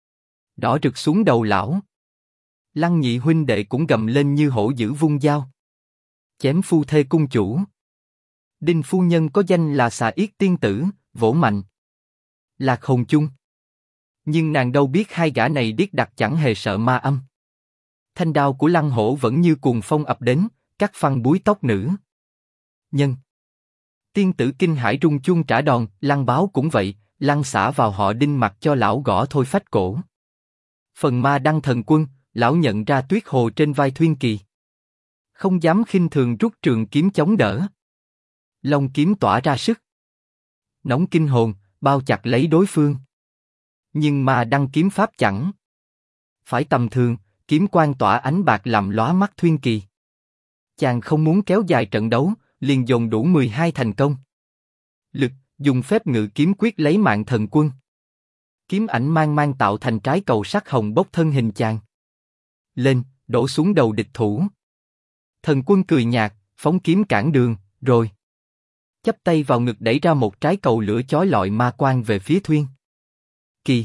đỏ rực xuống đầu lão. Lăng nhị huynh đệ cũng gầm lên như hổ dữ vung dao chém phu thê cung chủ. Đinh phu nhân có danh là Xà Yết tiên tử, vỗ mạnh Lạc Hồn chung. Nhưng nàng đâu biết 2 gã này điếc đặc chẳng hề sợ Ma Âm. Thanh đao của Lăng Hổ vẫn như cuồng phong ập đến, cắt phăng búi tóc nữ nhân. Tiên tử kinh hãi rung chuông trả đòn, Lăng Báo cũng vậy, lăn xả vào họ Đinh mặc cho lão gõ thôi phách cổ. Phần Ma Đăng thần quân, lão nhận ra tuyết hồ trên vai Thuyên Kỳ, không dám khinh thường rút trường kiếm chống đỡ. Long kiếm tỏa ra sức nóng kinh hồn, bao chặt lấy đối phương. Nhưng Ma Đăng kiếm pháp chẳng phải tầm thường, kiếm quang tỏa ánh bạc làm lóa mắt Thuyên Kỳ. Chàng không muốn kéo dài trận đấu, liền dồn đủ 12 thành công lực, dùng phép ngự kiếm quyết lấy mạng thần quân. Kiếm ảnh mang mang tạo thành trái cầu sắc hồng bốc thân hình chàng lên, đổ xuống đầu địch thủ. Thần quân cười nhạt, phóng kiếm cản đường, rồi chắp tay vào ngực đẩy ra một trái cầu lửa chói lọi ma quang về phía Thuyên Kỳ.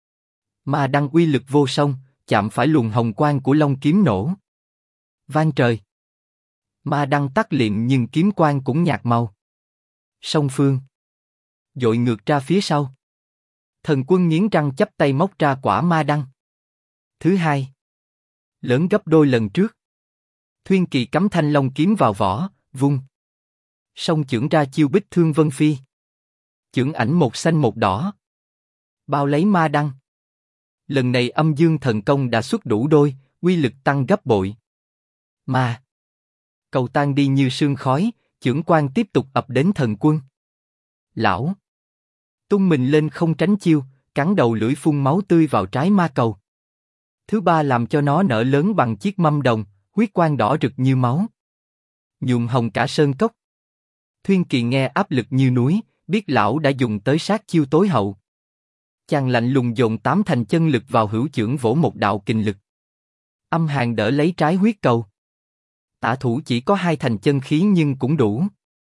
Ma Đăng uy lực vô song, chạm phải luồng hồng quang của long kiếm nổ vang trời. Ma Đăng tắt liệm nhưng kiếm quang cũng nhạt màu. Song phương dội ngược ra phía sau. Thần quân nghiến răng chắp tay móc ra quả Ma Đăng thứ 2, lớn gấp đôi lần trước. Thuyên Kỳ cắm thanh long kiếm vào vỏ, vung song chưởng ra chiêu Bích Thương Vân Phi. Chưởng ảnh một xanh một đỏ, bao lấy Ma Đăng. Lần này âm dương thần công đã xuất đủ đôi, uy lực tăng gấp bội. Ma cầu tan đi như sương khói, chưởng quang tiếp tục ập đến thần quân. Lão tung mình lên không tránh chiêu, cắn đầu lưỡi phun máu tươi vào trái ma cầu. Thứ 3 làm cho nó nở lớn bằng chiếc mâm đồng, huyết quang đỏ rực như máu, nhuộm hồng cả sơn cốc. Thuyên Kỳ nghe áp lực như núi, biết lão đã dùng tới sát chiêu tối hậu. Chàng lạnh lùng dồn 8 thành chân lực vào hữu chưởng vỗ một đạo kình lực. Âm hàn đỡ lấy trái huyết cầu. Tả thủ chỉ có 2 thành chân khí nhưng cũng đủ.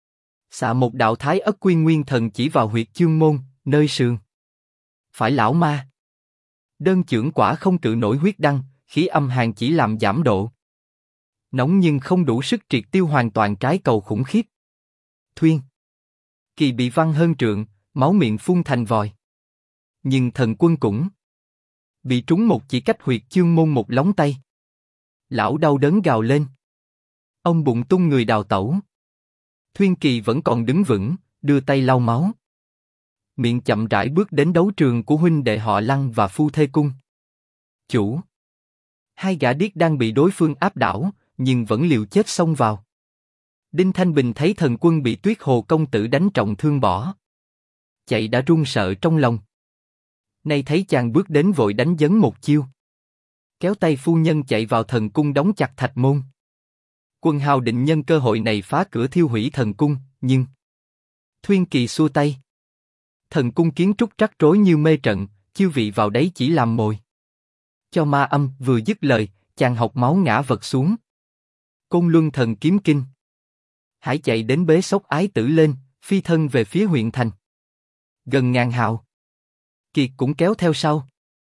Xạ một đạo Thái Ất Quy Nguyên Thần chỉ vào huyệt chương môn, nơi sườn phải lão ma. Đơn chưởng quả không cự nổi huyết đăng, khí âm hàn chỉ làm giảm độ. Nóng nhưng không đủ sức triệt tiêu hoàn toàn trái cầu khủng khiếp. Thuyên Kỳ bị văng hơn trượng, máu miệng phun thành vòi. Nhưng thần quân cũng bị trúng một chỉ cách huyệt chương môn một lóng tay. Lão đau đớn gào lên. Ông bụng tung người đào tẩu. Thuyên Kỳ vẫn còn đứng vững, đưa tay lau máu. Miệng chậm rãi bước đến đấu trường của huynh đệ họ Lăng và phu thê cung. Chủ. 2 gã điếc đang bị đối phương áp đảo, nhưng vẫn liều chết xông vào. Đinh Thanh Bình thấy thần quân bị Tuyết Hồ công tử đánh trọng thương bỏ chạy đã run sợ trong lòng. Nay thấy chàng bước đến vội đánh dấn một chiêu. Kéo tay phu nhân chạy vào thần cung đóng chặt thạch môn. Quân Hào định nhân cơ hội này phá cửa thiêu hủy thần cung, nhưng Thuyên Kỳ xua tay. Thần cung kiến trúc rắc rối như mê trận, chiêu vị vào đấy chỉ làm mồi cho ma âm. Vừa dứt lời, chàng học máu ngã vật xuống. Côn Luân Thần Kiếm Kinh. Hãy chạy đến bế sốc ái tử lên, phi thân về phía huyện thành. Gần ngàn hào kiệt cũng kéo theo sau.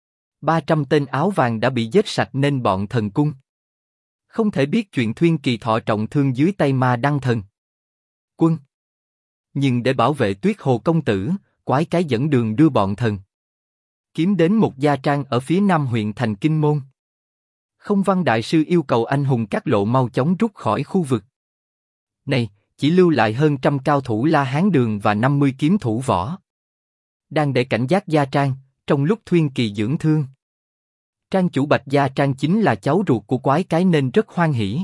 300 tên áo vàng đã bị giết sạch nên bọn thần cung không thể biết chuyện Thuyên Kỳ thọ trọng thương dưới tay ma đăng thần quân. Nhưng để bảo vệ Tuyết Hồ công tử, quái cái dẫn đường đưa bọn thần kiếm đến một gia trang ở phía nam huyện thành Kinh Môn. Không Văn đại sư yêu cầu anh hùng các lộ mau chóng rút khỏi khu vực này, chỉ lưu lại hơn 100 cao thủ La Hán Đường và 50 kiếm thủ võ đang để cảnh giác gia trang. Trong lúc Thuyên Kỳ dưỡng thương, trang chủ Bạch Gia Trang chính là cháu ruột của quái cái nên rất hoan hỉ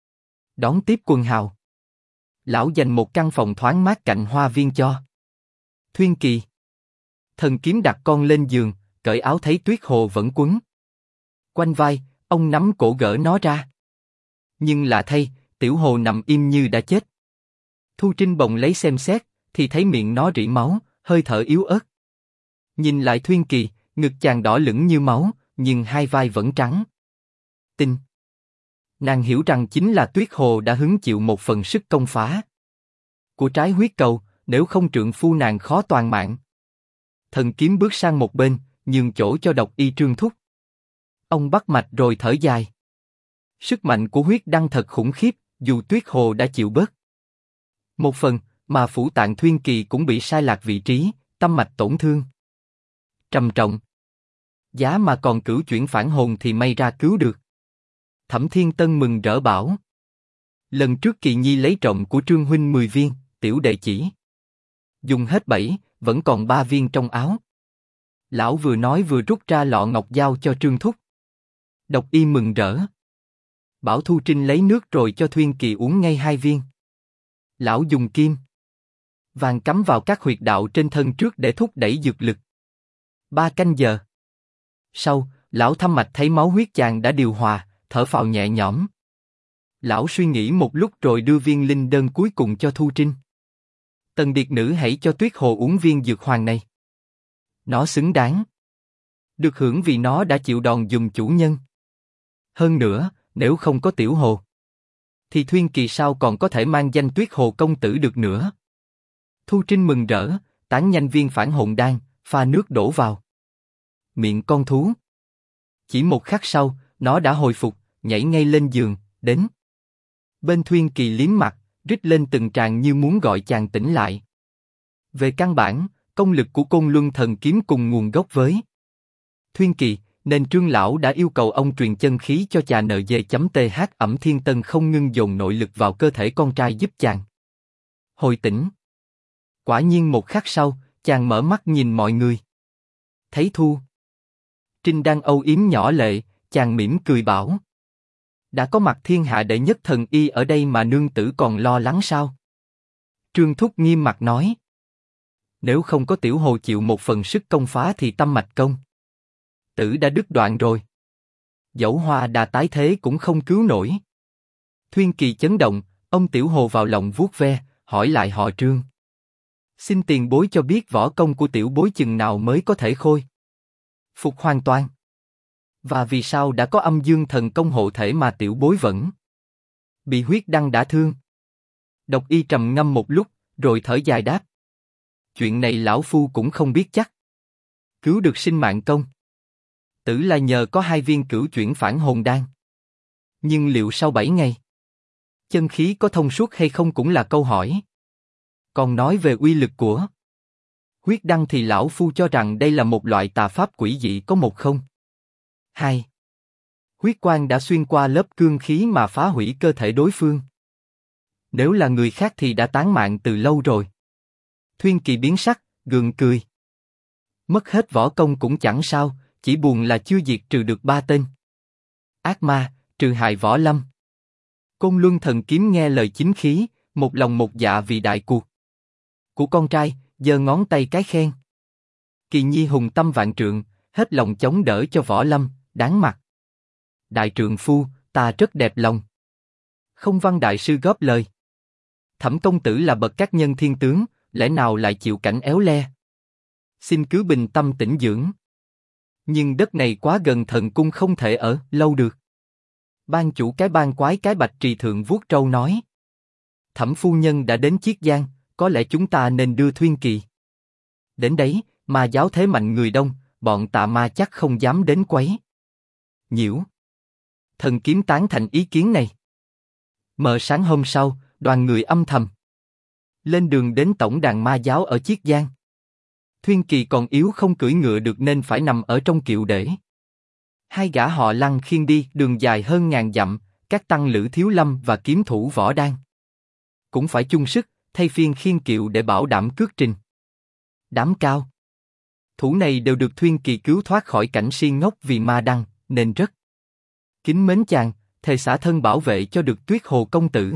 đón tiếp Quân Hào. Lão dành một căn phòng thoáng mát cạnh hoa viên cho Thuyên Kỳ. Thần kiếm đặt con lên giường, cởi áo thấy Tuyết Hồ vẫn quấn quanh vai, ông nắm cổ gỡ nó ra. Nhưng lạ thay, Tiểu Hồ nằm im như đã chết. Thu Trinh bồng lấy xem xét, thì thấy miệng nó rỉ máu, hơi thở yếu ớt. Nhìn lại Thuyên Kỳ, ngực chàng đỏ lửng như máu, nhưng 2 vai vẫn trắng. Tinh. Nàng hiểu rằng chính là Tuyết Hồ đã hứng chịu một phần sức công phá của trái huyết cầu, nếu không trượng phu nàng khó toàn mạng. Thần kiếm bước sang một bên, nhường chỗ cho Độc Y Trương Thúc. Ông bắt mạch rồi thở dài. Sức mạnh của huyết đăng thật khủng khiếp, dù Tuyết Hồ đã chịu bớt một phần, mà phủ tạng Thuyên Kỳ cũng bị sai lạc vị trí, tâm mạch tổn thương trầm trọng. Giá mà còn cửu chuyển phản hồn thì may ra cứu được. Thẩm Thiên Tân mừng rỡ bảo: lần trước Kỳ Nhi lấy trộm của Trương huynh 10 viên, tiểu đệ chỉ dùng hết 7, vẫn còn 3 viên trong áo. Lão vừa nói vừa rút ra lọ ngọc giao cho Trương Thúc. Độc Y mừng rỡ, bảo Thu Trinh lấy nước rồi cho Thuyên Kỳ uống ngay 2 viên. Lão dùng kim vàng cắm vào các huyệt đạo trên thân trước để thúc đẩy dược lực. 3 canh giờ sau, lão thăm mạch thấy máu huyết chàng đã điều hòa, thở phào nhẹ nhõm. Lão suy nghĩ một lúc rồi đưa viên linh đơn cuối cùng cho Thu Trinh. Tần Điệt Nữ hãy cho Tuyết Hồ uống viên dược hoàng này. Nó xứng đáng được hưởng vì nó đã chịu đòn dùm chủ nhân. Hơn nữa, nếu không có Tiểu Hồ, thì Thuyên Kỳ sao còn có thể mang danh Tuyết Hồ công tử được nữa. Thu Trinh mừng rỡ, tán nhanh viên phản hồn đan, pha nước đổ vào miệng con thú. Chỉ một khắc sau, nó đã hồi phục, nhảy ngay lên giường, đến bên Thuyên Kỳ liếm mặt, rít lên từng tràng như muốn gọi chàng tỉnh lại. Về căn bản, công lực của Côn Luân Thần Kiếm cùng nguồn gốc với Thuyên Kỳ, nên Trương lão đã yêu cầu ông truyền chân khí cho chà NG.TH. Ẩm Thiên Tân không ngưng dồn nội lực vào cơ thể con trai giúp chàng hồi tỉnh. Quả nhiên một khắc sau, chàng mở mắt nhìn mọi người. Thấy Thu Trinh đang âu yếm nhỏ lệ, chàng mỉm cười bảo: đã có mặt thiên hạ đệ nhất thần y ở đây mà nương tử còn lo lắng sao? Trương Thúc nghiêm mặt nói: nếu không có Tiểu Hồ chịu một phần sức công phá thì tâm mạch công tử đã đứt đoạn rồi. Dẫu Hoa Đà tái thế cũng không cứu nổi. Thuyên Kỳ chấn động, ông Tiểu Hồ vào lòng vuốt ve, hỏi lại họ Trương: xin tiền bối cho biết võ công của tiểu bối chừng nào mới có thể khôi phục hoàn toàn? Và vì sao đã có âm dương thần công hộ thể mà tiểu bối vẫn Bị huyết đăng đã thương. Độc Y trầm ngâm một lúc, rồi thở dài đáp. Chuyện này lão phu cũng không biết chắc. Cứu được sinh mạng công tử là nhờ có 2 viên cửu chuyển phản hồn đan. Nhưng liệu sau 7 ngày, chân khí có thông suốt hay không cũng là câu hỏi. Còn nói về uy lực của huyết đăng thì lão phu cho rằng đây là một loại tà pháp quỷ dị có 1 không. 2. Huyết quang đã xuyên qua lớp cương khí mà phá hủy cơ thể đối phương. Nếu là người khác thì đã tán mạng từ lâu rồi. Thuyên Kỳ biến sắc, gượng cười. Mất hết võ công cũng chẳng sao, chỉ buồn là chưa diệt trừ được 3 tên ác ma, trừ hại Võ Lâm. Côn Luân Thần Kiếm nghe lời chính khí, một lòng một dạ vì đại cuộc của con trai, giơ ngón tay cái khen. Kỳ Nhi hùng tâm vạn trượng, hết lòng chống đỡ cho Võ Lâm, đáng mặt. Đại trượng phu, ta rất đẹp lòng. Không Văn đại sư góp lời. Thẩm công tử là bậc các nhân thiên tướng, lẽ nào lại chịu cảnh éo le? Xin cứ bình tâm tĩnh dưỡng. Nhưng đất này quá gần thần cung không thể ở lâu được. Ban chủ cái ban quái cái bạch trì thượng vuốt trâu nói. Thẩm phu nhân đã đến Chiết Giang, có lẽ chúng ta nên đưa Thuyên Kỳ. Đến đấy, ma giáo thế mạnh người đông, bọn tà ma chắc không dám đến quấy nhiễu. Thần Kiếm tán thành ý kiến này. Mờ sáng hôm sau, đoàn người âm thầm lên đường đến tổng đàn ma giáo ở Chiết Giang. Thuyên Kỳ còn yếu không cưỡi ngựa được nên phải nằm ở trong kiệu để 2 gã họ Lăng khiêng đi đường dài hơn 1000 dặm, các tăng lữ Thiếu Lâm và kiếm thủ Võ Đan cũng phải chung sức, thay phiên khiêng kiệu để bảo đảm cước trình. Đám cao thủ này đều được Thuyên Kỳ cứu thoát khỏi cảnh si ngốc vì ma đăng, nên rất kính mến chàng, thề xả thân bảo vệ cho được Tuyết Hồ công tử.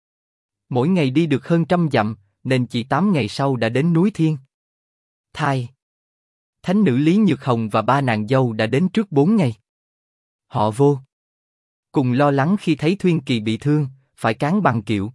Mỗi ngày đi được hơn 100 dặm, nên chỉ 8 ngày sau đã đến núi Thiên Thai. Thánh nữ Lý Nhược Hồng và 3 nàng dâu đã đến trước 4 ngày. Họ vô cùng lo lắng khi thấy Thuyên Kỳ bị thương, phải cáng bằng kiệu.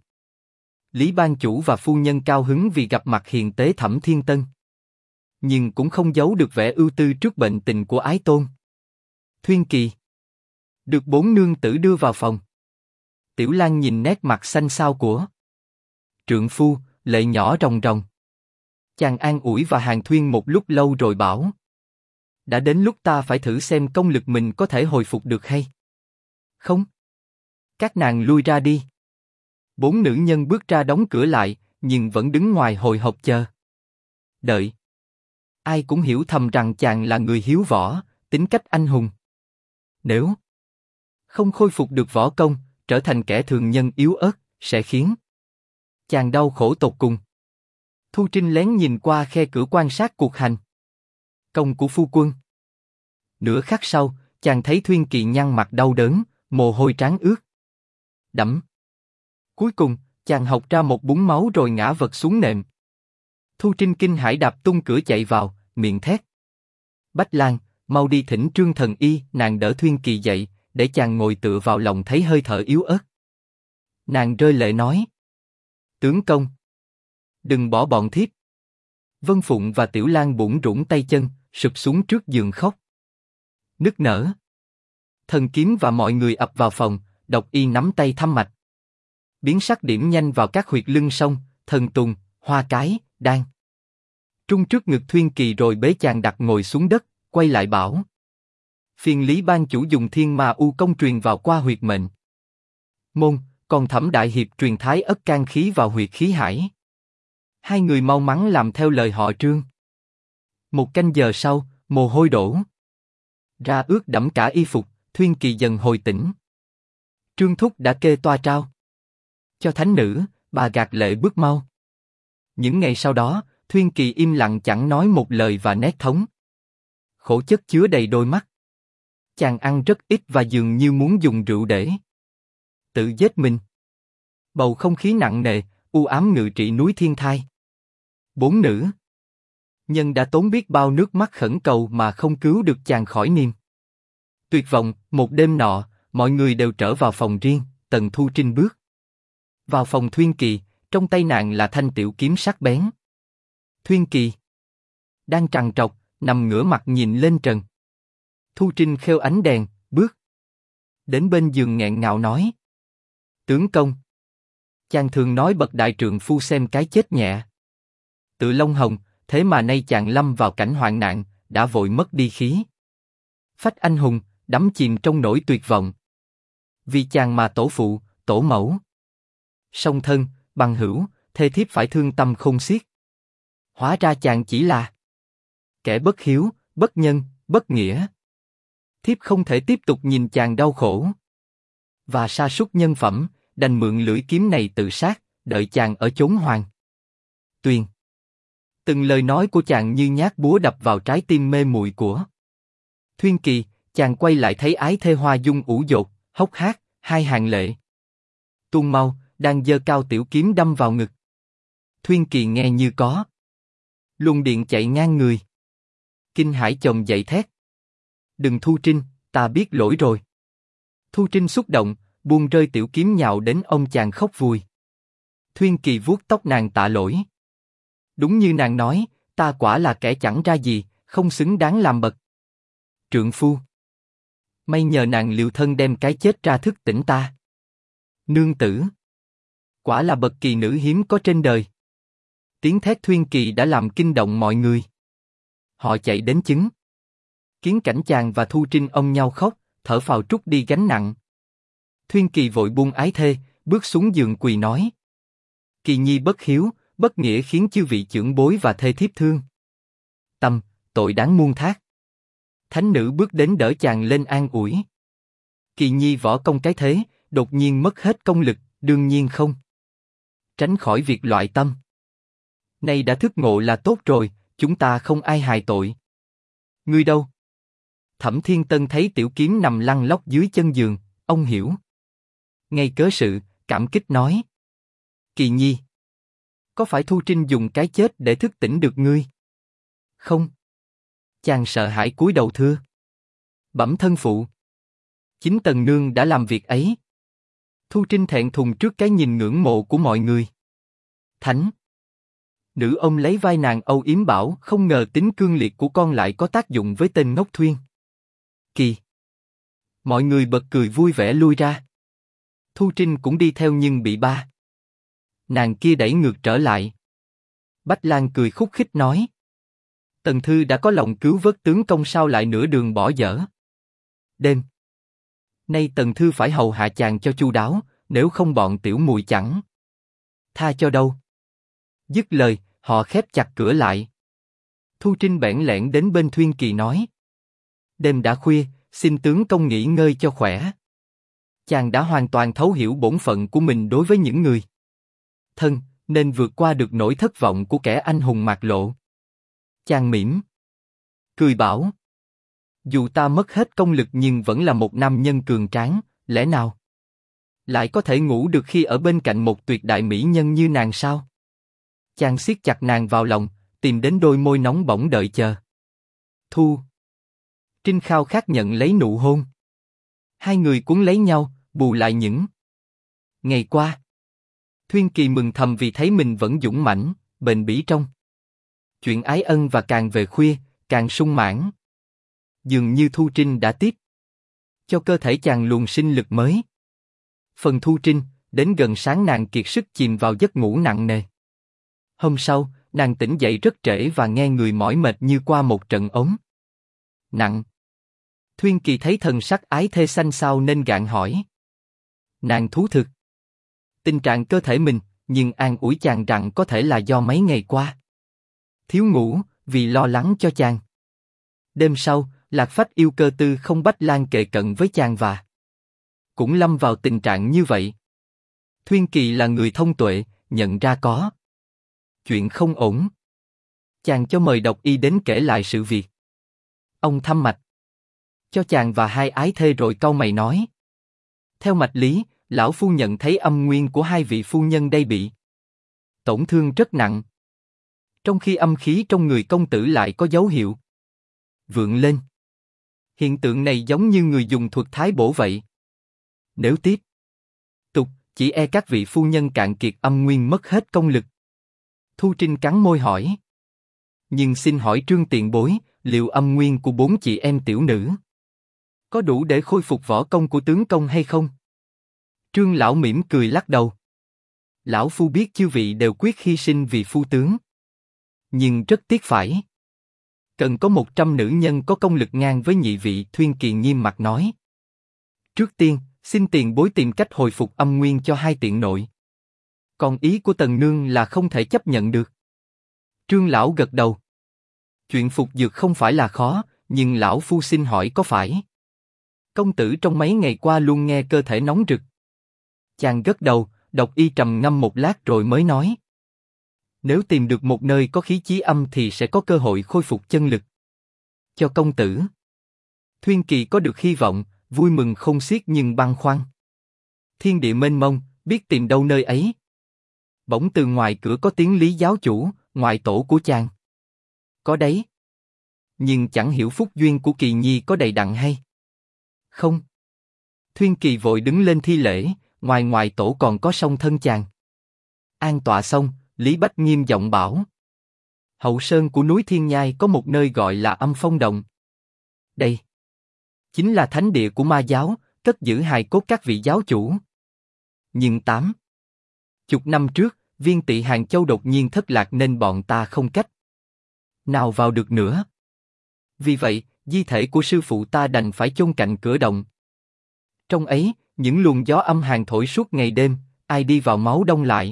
Lý ban chủ và phu nhân cao hứng vì gặp mặt hiền tế Thẩm Thiên Tân, nhưng cũng không giấu được vẻ ưu tư trước bệnh tình của ái tôn. Thuyên Kỳ được 4 nương tử đưa vào phòng. Tiểu Lan nhìn nét mặt xanh xao của trượng phu, lệ nhỏ ròng ròng. Chàng an ủi và hàn thuyên một lúc lâu rồi bảo. Đã đến lúc ta phải thử xem công lực mình có thể hồi phục được hay không. Các nàng lui ra đi. 4 nữ nhân bước ra đóng cửa lại, nhưng vẫn đứng ngoài hồi hộp chờ đợi. Ai cũng hiểu thầm rằng chàng là người hiếu võ, tính cách anh hùng. Nếu không khôi phục được võ công, trở thành kẻ thường nhân yếu ớt, sẽ khiến chàng đau khổ tột cùng. Thu Trinh lén nhìn qua khe cửa quan sát cuộc hành công của phu quân. Nửa khắc sau, chàng thấy Thuyên Kỳ nhăn mặt đau đớn, mồ hôi trán ướt đẫm. Cuối cùng, chàng học ra một búng máu rồi ngã vật xuống nệm. Thu Trinh kinh hãi đạp tung cửa chạy vào, miệng thét. Bách Lan, mau đi thỉnh Trương thần y. Nàng đỡ Thuyên Kỳ dậy, để chàng ngồi tựa vào lòng thấy hơi thở yếu ớt. Nàng rơi lệ nói. Tướng công, đừng bỏ bọn thiếp. Vân Phụng và Tiểu Lan bủn rủn tay chân, sụp xuống trước giường khóc nức nở. Thần Kiếm và mọi người ập vào phòng, Độc Y nắm tay thăm mạch, biến sắc điểm nhanh vào các huyệt lưng sông, Thần Tùng, Hoa Cái, Đan trung trước ngực Thuyên Kỳ rồi bế chàng đặt ngồi xuống đất, quay lại bảo. Phiền Lý ban chủ dùng Thiên Ma U công truyền vào qua huyệt mệnh môn, còn Thẩm đại hiệp truyền Thái Ất can khí vào huyệt khí hải. 2 người mau mắn làm theo lời họ Trương. 1 canh giờ sau, mồ hôi đổ ra ướt đẫm cả y phục, Thuyên Kỳ dần hồi tỉnh. Trương thúc đã kê toa trao cho thánh nữ, bà gạt lệ bước mau. Những ngày sau đó, Thuyên Kỳ im lặng chẳng nói một lời và nét thống khổ chất chứa đầy đôi mắt. Chàng ăn rất ít và dường như muốn dùng rượu để tự giết mình. Bầu không khí nặng nề, u ám ngự trị núi Thiên Thai. 4 nữ nhân đã tốn biết bao nước mắt khẩn cầu mà không cứu được chàng khỏi niềm tuyệt vọng. Một đêm nọ, mọi người đều trở vào phòng riêng. Tần Thu Trinh bước vào phòng Thuyên Kỳ, trong tay nàng là thanh tiểu kiếm sắc bén. Thuyên Kỳ đang trằn trọc, nằm ngửa mặt nhìn lên trần. Thu Trinh khêu ánh đèn, bước đến bên giường nghẹn ngào nói. Tướng công. Chàng thường nói bậc đại trượng phu xem cái chết nhẹ. Tự Long Hồng, thế mà nay chàng lâm vào cảnh hoạn nạn, đã vội mất đi khí phách anh hùng, đắm chìm trong nỗi tuyệt vọng. Vì chàng mà tổ phụ, tổ mẫu, song thân, bằng hữu, thê thiếp phải thương tâm khôn xiết. Hóa ra chàng chỉ là kẻ bất hiếu, bất nhân, bất nghĩa. Thiếp không thể tiếp tục nhìn chàng đau khổ và sa sút nhân phẩm, đành mượn lưỡi kiếm này tự sát, đợi chàng ở chốn hoàng tuyền. Từng lời nói của chàng như nhát búa đập vào trái tim mê muội của Thuyên Kỳ. Chàng quay lại thấy ái thê Hoa Dung ủ dột, hốc hác, hai hàng lệ tuôn mau, đang giơ cao tiểu kiếm đâm vào ngực. Thuyên Kỳ nghe như có luồng điện chạy ngang người, kinh hãi chồng dậy thét: "Đừng Thu Trinh, ta biết lỗi rồi." Thu Trinh xúc động, buông rơi tiểu kiếm nhào đến ông chàng khóc vùi. Thuyên Kỳ vuốt tóc nàng tạ lỗi. Đúng như nàng nói, ta quả là kẻ chẳng ra gì, không xứng đáng làm bậc trượng phu. May nhờ nàng liều thân đem cái chết ra thức tỉnh ta. Nương tử, quả là bậc kỳ nữ hiếm có trên đời. Tiếng thét Thuyên Kỳ đã làm kinh động mọi người. Họ chạy đến chứng kiến cảnh chàng và Thu Trinh ôm nhau khóc, thở phào trút đi gánh nặng. Thuyên Kỳ vội buông ái thê, bước xuống giường quỳ nói: "Kỳ nhi bất hiếu, bất nghĩa khiến chư vị trưởng bối và thê thiếp thương tâm, tội đáng muôn thác." Thánh nữ bước đến đỡ chàng lên an ủi: "Kỳ nhi võ công cái thế, đột nhiên mất hết công lực, đương nhiên không tránh khỏi việc loại tâm. Nay đã thức ngộ là tốt rồi, chúng ta không ai hài tội." "Ngươi đâu?" Thẩm Thiên Tân thấy tiểu kiếm nằm lăn lóc dưới chân giường, ông hiểu ngay cớ sự, cảm kích nói: "Kỳ nhi, có phải Thu Trinh dùng cái chết để thức tỉnh được ngươi?" "Không." Chàng sợ hãi cúi đầu thưa: "Bẩm thân phụ, chính Tần nương đã làm việc ấy." Thu Trinh thẹn thùng trước cái nhìn ngưỡng mộ của mọi người. Thánh nữ ôm lấy vai nàng âu yếm bảo: "Không ngờ tính cương liệt của con lại có tác dụng với tên ngốc Thuyên Kỳ." Mọi người bật cười vui vẻ lui ra. Thu Trinh cũng đi theo nhưng bị ba nàng kia đẩy ngược trở lại. Bách Lan cười khúc khích nói: "Tần thư đã có lòng cứu vớt tướng công, sao lại nửa đường bỏ dở? Đêm nay Tần thư phải hầu hạ chàng cho chu đáo, nếu không bọn tiểu muội chẳng tha cho đâu." Dứt lời, họ khép chặt cửa lại. Thu Trinh bẽn lẽn đến bên Thuyên Kỳ nói: "Đêm đã khuya, xin tướng công nghỉ ngơi cho khỏe." Chàng đã hoàn toàn thấu hiểu bổn phận của mình đối với những người thân, nên vượt qua được nỗi thất vọng của kẻ anh hùng mạc lộ. Chàng mỉm cười bảo: "Dù ta mất hết công lực nhưng vẫn là một nam nhân cường tráng, lẽ nào lại có thể ngủ được khi ở bên cạnh một tuyệt đại mỹ nhân như nàng sao?" Chàng siết chặt nàng vào lòng, tìm đến đôi môi nóng bỏng đợi chờ. Thu Trinh khao khát nhận lấy nụ hôn. Hai người cuốn lấy nhau, bù lại những ngày qua. Thuyên Kỳ mừng thầm vì thấy mình vẫn dũng mãnh, bền bỉ trong chuyện ái ân, và càng về khuya, càng sung mãn. Dường như Thu Trinh đã tiếp cho cơ thể chàng luồng sinh lực mới. Phần Thu Trinh, đến gần sáng nàng kiệt sức chìm vào giấc ngủ nặng nề. Hôm sau, nàng tỉnh dậy rất trễ và nghe người mỏi mệt như qua một trận ốm nặng. Thuyên Kỳ thấy thần sắc ái thê xanh xao nên gạn hỏi. Nàng thú thực tình trạng cơ thể mình, nhưng an ủi chàng rằng có thể là do mấy ngày qua thiếu ngủ, vì lo lắng cho chàng. Đêm sau, Lạc Phách yêu cơ tư không Bách Lan kề cận với chàng và cũng lâm vào tình trạng như vậy. Thuyên Kỳ là người thông tuệ, nhận ra có chuyện không ổn. Chàng cho mời độc y đến kể lại sự việc. Ông thăm mạch cho chàng và hai ái thê rồi cau mày nói: "Theo mạch lý, lão phu nhận thấy âm nguyên của hai vị phu nhân đây bị tổn thương rất nặng, trong khi âm khí trong người công tử lại có dấu hiệu vượng lên. Hiện tượng này giống như người dùng thuật thái bổ vậy. Nếu tiếp tục, chỉ e các vị phu nhân cạn kiệt âm nguyên mất hết công lực." Thu Trinh cắn môi hỏi: "Nhưng xin hỏi Trương tiền bối, liệu âm nguyên của bốn chị em tiểu nữ có đủ để khôi phục võ công của tướng công hay không?" Trương lão mỉm cười lắc đầu. Lão phu biết chư vị đều quyết hy sinh vì phu tướng, nhưng rất tiếc phải. Cần có 100 nữ nhân có công lực ngang với nhị vị. Thuyên Kỳ nghiêm mặt nói. Trước tiên, xin tiền bối tìm cách hồi phục âm nguyên cho hai tiện nội. Còn ý của Tần Nương là không thể chấp nhận được. Trương lão gật đầu. Chuyện phục dược không phải là khó, nhưng lão phu xin hỏi có phải công tử trong mấy ngày qua luôn nghe cơ thể nóng rực? Chàng gật đầu, Độc Y trầm ngâm một lát rồi mới nói. Nếu tìm được một nơi có khí chí âm thì sẽ có cơ hội khôi phục chân lực. Cho công tử. Thuyên Kỳ có được hy vọng, vui mừng không xiết nhưng băn khoăn. Thiên địa mênh mông, biết tìm đâu nơi ấy. Bỗng từ ngoài cửa có tiếng Lý giáo chủ, ngoại tổ của chàng. Có đấy. Nhưng chẳng hiểu phúc duyên của Kỳ Nhi có đầy đặn hay không. Thuyên Kỳ vội đứng lên thi lễ, ngoài tổ còn có song thân chàng. An tọa xong, Lý Bách nghiêm giọng bảo. Hậu sơn của núi Thiên Nhai có một nơi gọi là Âm Phong Động. Đây chính là thánh địa của ma giáo, cất giữ hài cốt các vị giáo chủ. Nhưng 80 năm trước, Viên Tỵ Hàng Châu đột nhiên thất lạc nên bọn ta không cách nào vào được nữa. Vì vậy, di thể của sư phụ ta đành phải chôn cạnh cửa động. Trong ấy, những luồng gió âm hàn thổi suốt ngày đêm, ai đi vào máu đông lại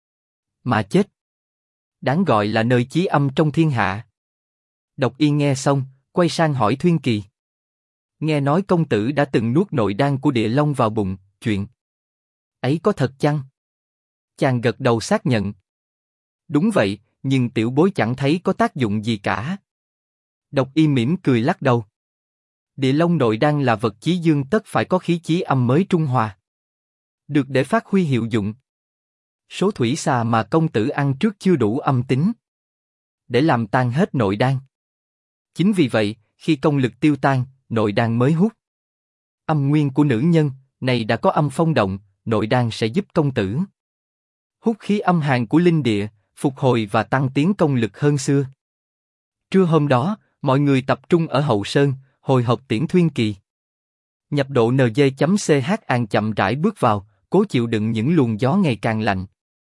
mà chết. Đáng gọi là nơi chí âm trong thiên hạ. Độc Y nghe xong, quay sang hỏi Thuyên Kỳ. Nghe nói công tử đã từng nuốt nội đan của địa long vào bụng, chuyện ấy có thật chăng? Chàng gật đầu xác nhận. Đúng vậy, nhưng tiểu bối chẳng thấy có tác dụng gì cả. Độc Y mỉm cười lắc đầu. Địa long nội đan là vật chí dương tất phải có khí chí âm mới trung hòa, được để phát huy hiệu dụng. Số thủy xà mà công tử ăn trước chưa đủ âm tính để làm tan hết nội đan. Chính vì vậy, khi công lực tiêu tan, nội đan mới hút âm nguyên của nữ nhân này đã có âm phong động, nội đan sẽ giúp công tử hút khí âm hàn của linh địa, phục hồi và tăng tiến công lực hơn xưa. Trưa hôm đó, mọi người tập trung ở hậu sơn, hồi hộp tiễn Thuyên Kỳ. Nhập độ NG.ch an chậm rãi bước vào, cố chịu đựng những luồng gió ngày càng lạnh.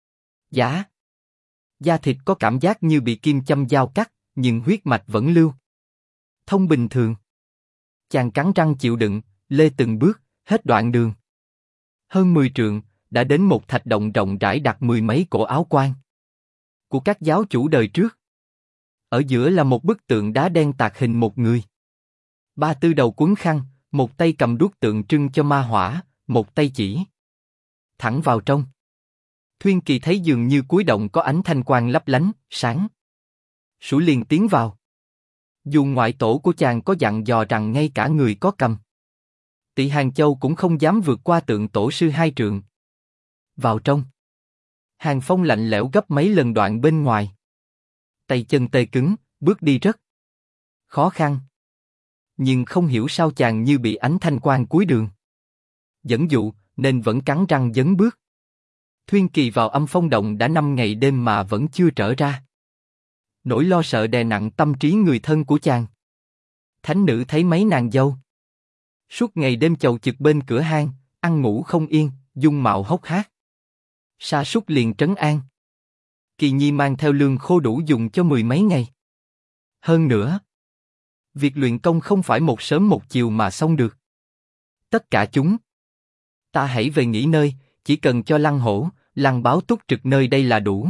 Da thịt có cảm giác như bị kim châm dao cắt, nhưng huyết mạch vẫn lưu thông bình thường. Chàng cắn răng chịu đựng, lê từng bước, hết đoạn đường. Hơn 10 trượng, đã đến một thạch động rộng rãi đặt 10 mấy cổ áo quan của các giáo chủ đời trước. Ở giữa là một bức tượng đá đen tạc hình một người. Ba tư đầu quấn khăn, một tay cầm đuốc tượng trưng cho ma hỏa, một tay chỉ thẳng vào trong. Thuyên Kỳ thấy dường như cuối động có ánh thanh quang lấp lánh, sáng sủi liền tiến vào. Dù ngoại tổ của chàng có dặn dò rằng ngay cả người có cầm Tỵ Hàng Châu cũng không dám vượt qua tượng tổ sư 2 trượng. Vào trong, hàng phong lạnh lẽo gấp mấy lần đoạn bên ngoài. Tay chân tê cứng, bước đi rất khó khăn. Nhưng không hiểu sao chàng như bị ánh thanh quang cuối đường dẫn dụ, nên vẫn cắn răng dấn bước. Thuyên Kỳ vào Âm Phong Động đã 5 ngày đêm mà vẫn chưa trở ra. Nỗi lo sợ đè nặng tâm trí người thân của chàng. Thánh nữ thấy mấy nàng dâu suốt ngày đêm chầu chực bên cửa hang, ăn ngủ không yên, dung mạo hốc hác. Sa Sút liền trấn an. Kỳ Nhi mang theo lương khô đủ dùng cho 10 mấy ngày. Hơn nữa, việc luyện công không phải một sớm một chiều mà xong được. Tất cả chúng ta hãy về nghỉ ngơi, chỉ cần cho Lăng Hổ, Lăng Báo túc trực nơi đây là đủ.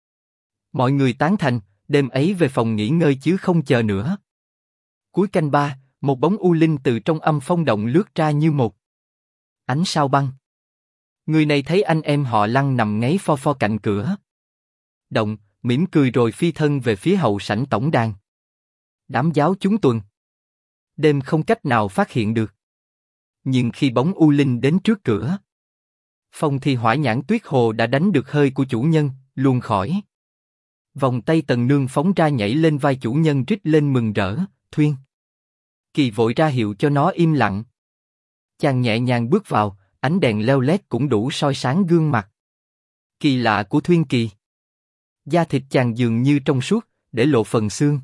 Mọi người tán thành, đêm ấy về phòng nghỉ ngơi chứ không chờ nữa. Cuối canh 3, một bóng u linh từ trong Âm Phong Động lướt ra như một ánh sao băng. Người này thấy anh em họ Lăng nằm ngáy pho pho cạnh cửa động, mỉm cười rồi phi thân về phía hậu sảnh tổng đàn. Đám giáo chúng tuần đêm không cách nào phát hiện được. Nhưng khi bóng u linh đến trước cửa phòng thì Hỏa Nhãn Tuyết Hồ đã đánh được hơi của chủ nhân, luôn khỏi. Vòng tay Tần Nương phóng ra nhảy lên vai chủ nhân rít lên mừng rỡ. Thuyên Kỳ vội ra hiệu cho nó im lặng. Chàng nhẹ nhàng bước vào, ánh đèn leo lét cũng đủ soi sáng gương mặt kỳ lạ của Thuyên Kỳ. Da thịt chàng dường như trong suốt, để lộ phần xương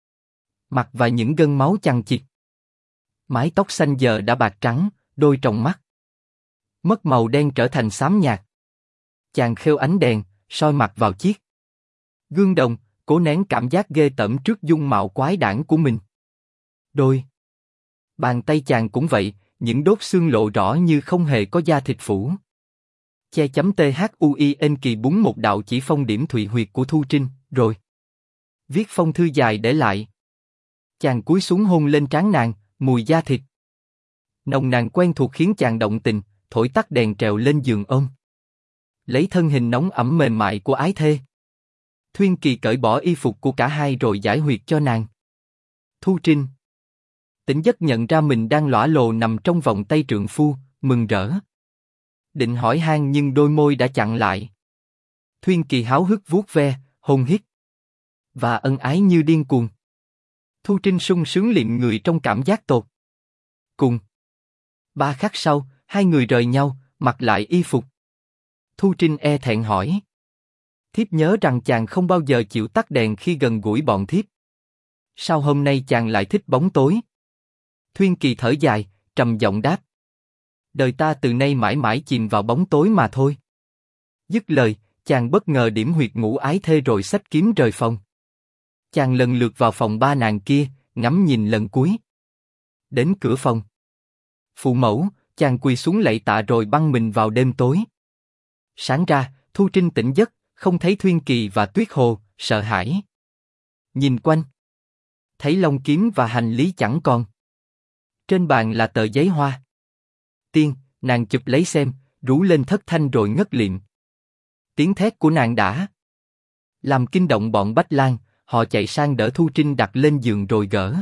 mặt và những gân máu chằng chịt. Mái tóc xanh giờ đã bạc trắng, đôi tròng mắt mất màu đen trở thành xám nhạt. Chàng khêu ánh đèn, soi mặt vào chiếc gương đồng, cố nén cảm giác ghê tởm trước dung mạo quái đản của mình. Đôi bàn tay chàng cũng vậy, những đốt xương lộ rõ như không hề có da thịt phủ. Che chấm THUIN kỳ búng một đạo chỉ phong điểm thụy huyệt của Thu Trinh, rồi viết phong thư dài để lại. Chàng cúi xuống hôn lên trán nàng, mùi da thịt nồng nàn quen thuộc khiến chàng động tình, thổi tắt đèn trèo lên giường ôm lấy thân hình nóng ẩm mềm mại của ái thê. Thuyên Kỳ cởi bỏ y phục của cả hai rồi giải huyệt cho nàng. Thu Trinh tỉnh giấc nhận ra mình đang lõa lồ nằm trong vòng tay trượng phu, mừng rỡ. Định hỏi han nhưng đôi môi đã chặn lại. Thuyên Kỳ háo hức vuốt ve, hôn hít và ân ái như điên cuồng. Thu Trinh sung sướng liệm người trong cảm giác tột cùng. 3 khắc sau, hai người rời nhau, mặc lại y phục. Thu Trinh e thẹn hỏi: thiếp nhớ rằng chàng không bao giờ chịu tắt đèn khi gần gũi bọn thiếp. Sao hôm nay chàng lại thích bóng tối? Thuyên Kỳ thở dài, trầm giọng đáp: đời ta từ nay mãi mãi chìm vào bóng tối mà thôi. Dứt lời, chàng bất ngờ điểm huyệt ngủ ái thê rồi xách kiếm rời phòng. Chàng lần lượt vào phòng ba nàng kia, ngắm nhìn lần cuối. Đến cửa phòng phụ mẫu, chàng quỳ xuống lạy tạ rồi băng mình vào đêm tối. Sáng ra, Thu Trinh tỉnh giấc, không thấy Thuyên Kỳ và Tuyết Hồ, sợ hãi. Nhìn quanh, thấy long kiếm và hành lý chẳng còn. Trên bàn là tờ giấy hoa. Tiên, nàng chụp lấy xem, rú lên thất thanh rồi ngất liệm. Tiếng thét của nàng đã làm kinh động bọn Bách Lang, họ chạy sang đỡ Thu Trinh đặt lên giường rồi gỡ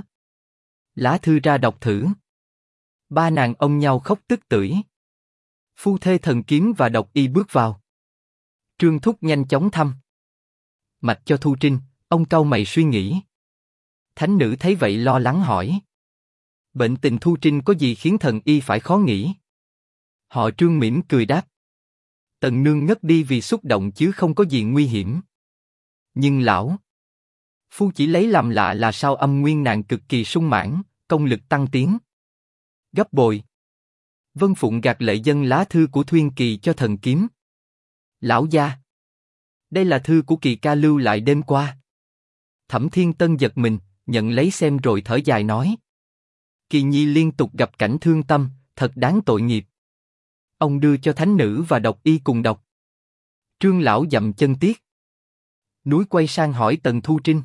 lá thư ra đọc thử. Ba nàng ôm nhau khóc tức tưởi. Phu thê Thần Kiếm và Độc Y bước vào. Trương Thúc nhanh chóng thăm mạch cho Thu Trinh, ông cau mày suy nghĩ. Thánh nữ thấy vậy lo lắng hỏi: bệnh tình Thu Trinh có gì khiến thần y phải khó nghĩ? Họ Trương mỉm cười đáp: Tần nương ngất đi vì xúc động chứ không có gì nguy hiểm. Nhưng lão phu chỉ lấy làm lạ là sao âm nguyên nàng cực kỳ sung mãn, công lực tăng tiến gấp bội. Vân Phụng gạt lệ dâng lá thư của Thuyên Kỳ cho Thần Kiếm. Lão gia, đây là thư của Kỳ ca lưu lại đêm qua. Thẩm Thiên Tân giật mình, nhận lấy xem rồi thở dài nói: Kỳ nhi liên tục gặp cảnh thương tâm, thật đáng tội nghiệp. Ông đưa cho thánh nữ và Độc Y cùng đọc. Trương lão dậm chân tiếc. Núi quay sang hỏi Tần Thu Trinh.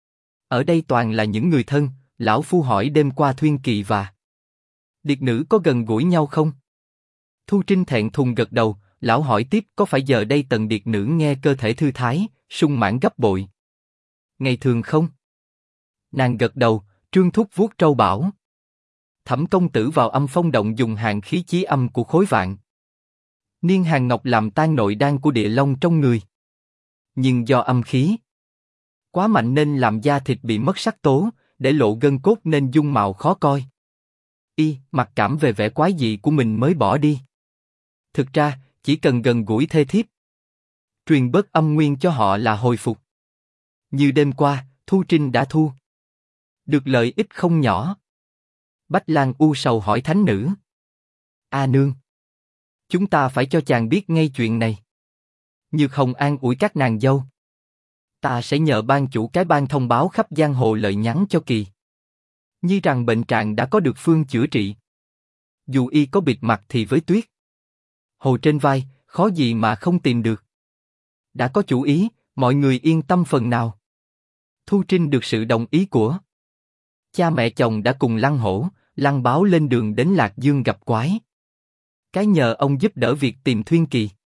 Ở đây toàn là những người thân, lão phu hỏi đêm qua Thuyên Kỳ và điệt nữ có gần gũi nhau không? Thu Trinh thẹn thùng gật đầu, lão hỏi tiếp có phải giờ đây Tần điệt nữ nghe cơ thể thư thái, sung mãn gấp bội ngày thường không? Nàng gật đầu, Trương Thúc vuốt trâu bảo. Thẩm công tử vào âm phong động dùng hàng khí chí âm của khối vạn niên hàng ngọc làm tan nội đan của địa long trong người. Nhưng do âm khí quá mạnh nên làm da thịt bị mất sắc tố, để lộ gân cốt nên dung mạo khó coi. Y mặc cảm về vẻ quái dị của mình mới bỏ đi. Thực ra, chỉ cần gần gũi thê thiếp, truyền bớt âm nguyên cho họ là hồi phục. Như đêm qua, Thu Trinh đã thu được lợi ích không nhỏ. Bách Lang u sầu hỏi thánh nữ: A nương, chúng ta phải cho chàng biết ngay chuyện này. Nhược Hồng an ủi các nàng dâu: Ta sẽ nhờ ban chủ cái ban thông báo khắp giang hồ lời nhắn cho Kỳ nhi rằng bệnh trạng đã có được phương chữa trị. Dù y có bịt mặt thì với Tuyết Hồ trên vai, khó gì mà không tìm được. Đã có chủ ý, mọi người yên tâm phần nào. Thu Trinh được sự đồng ý của cha mẹ chồng đã cùng Lăng Hổ, Lăng Báo lên đường đến Lạc Dương gặp quái. Cái nhờ ông giúp đỡ việc tìm Thuyên Kỳ.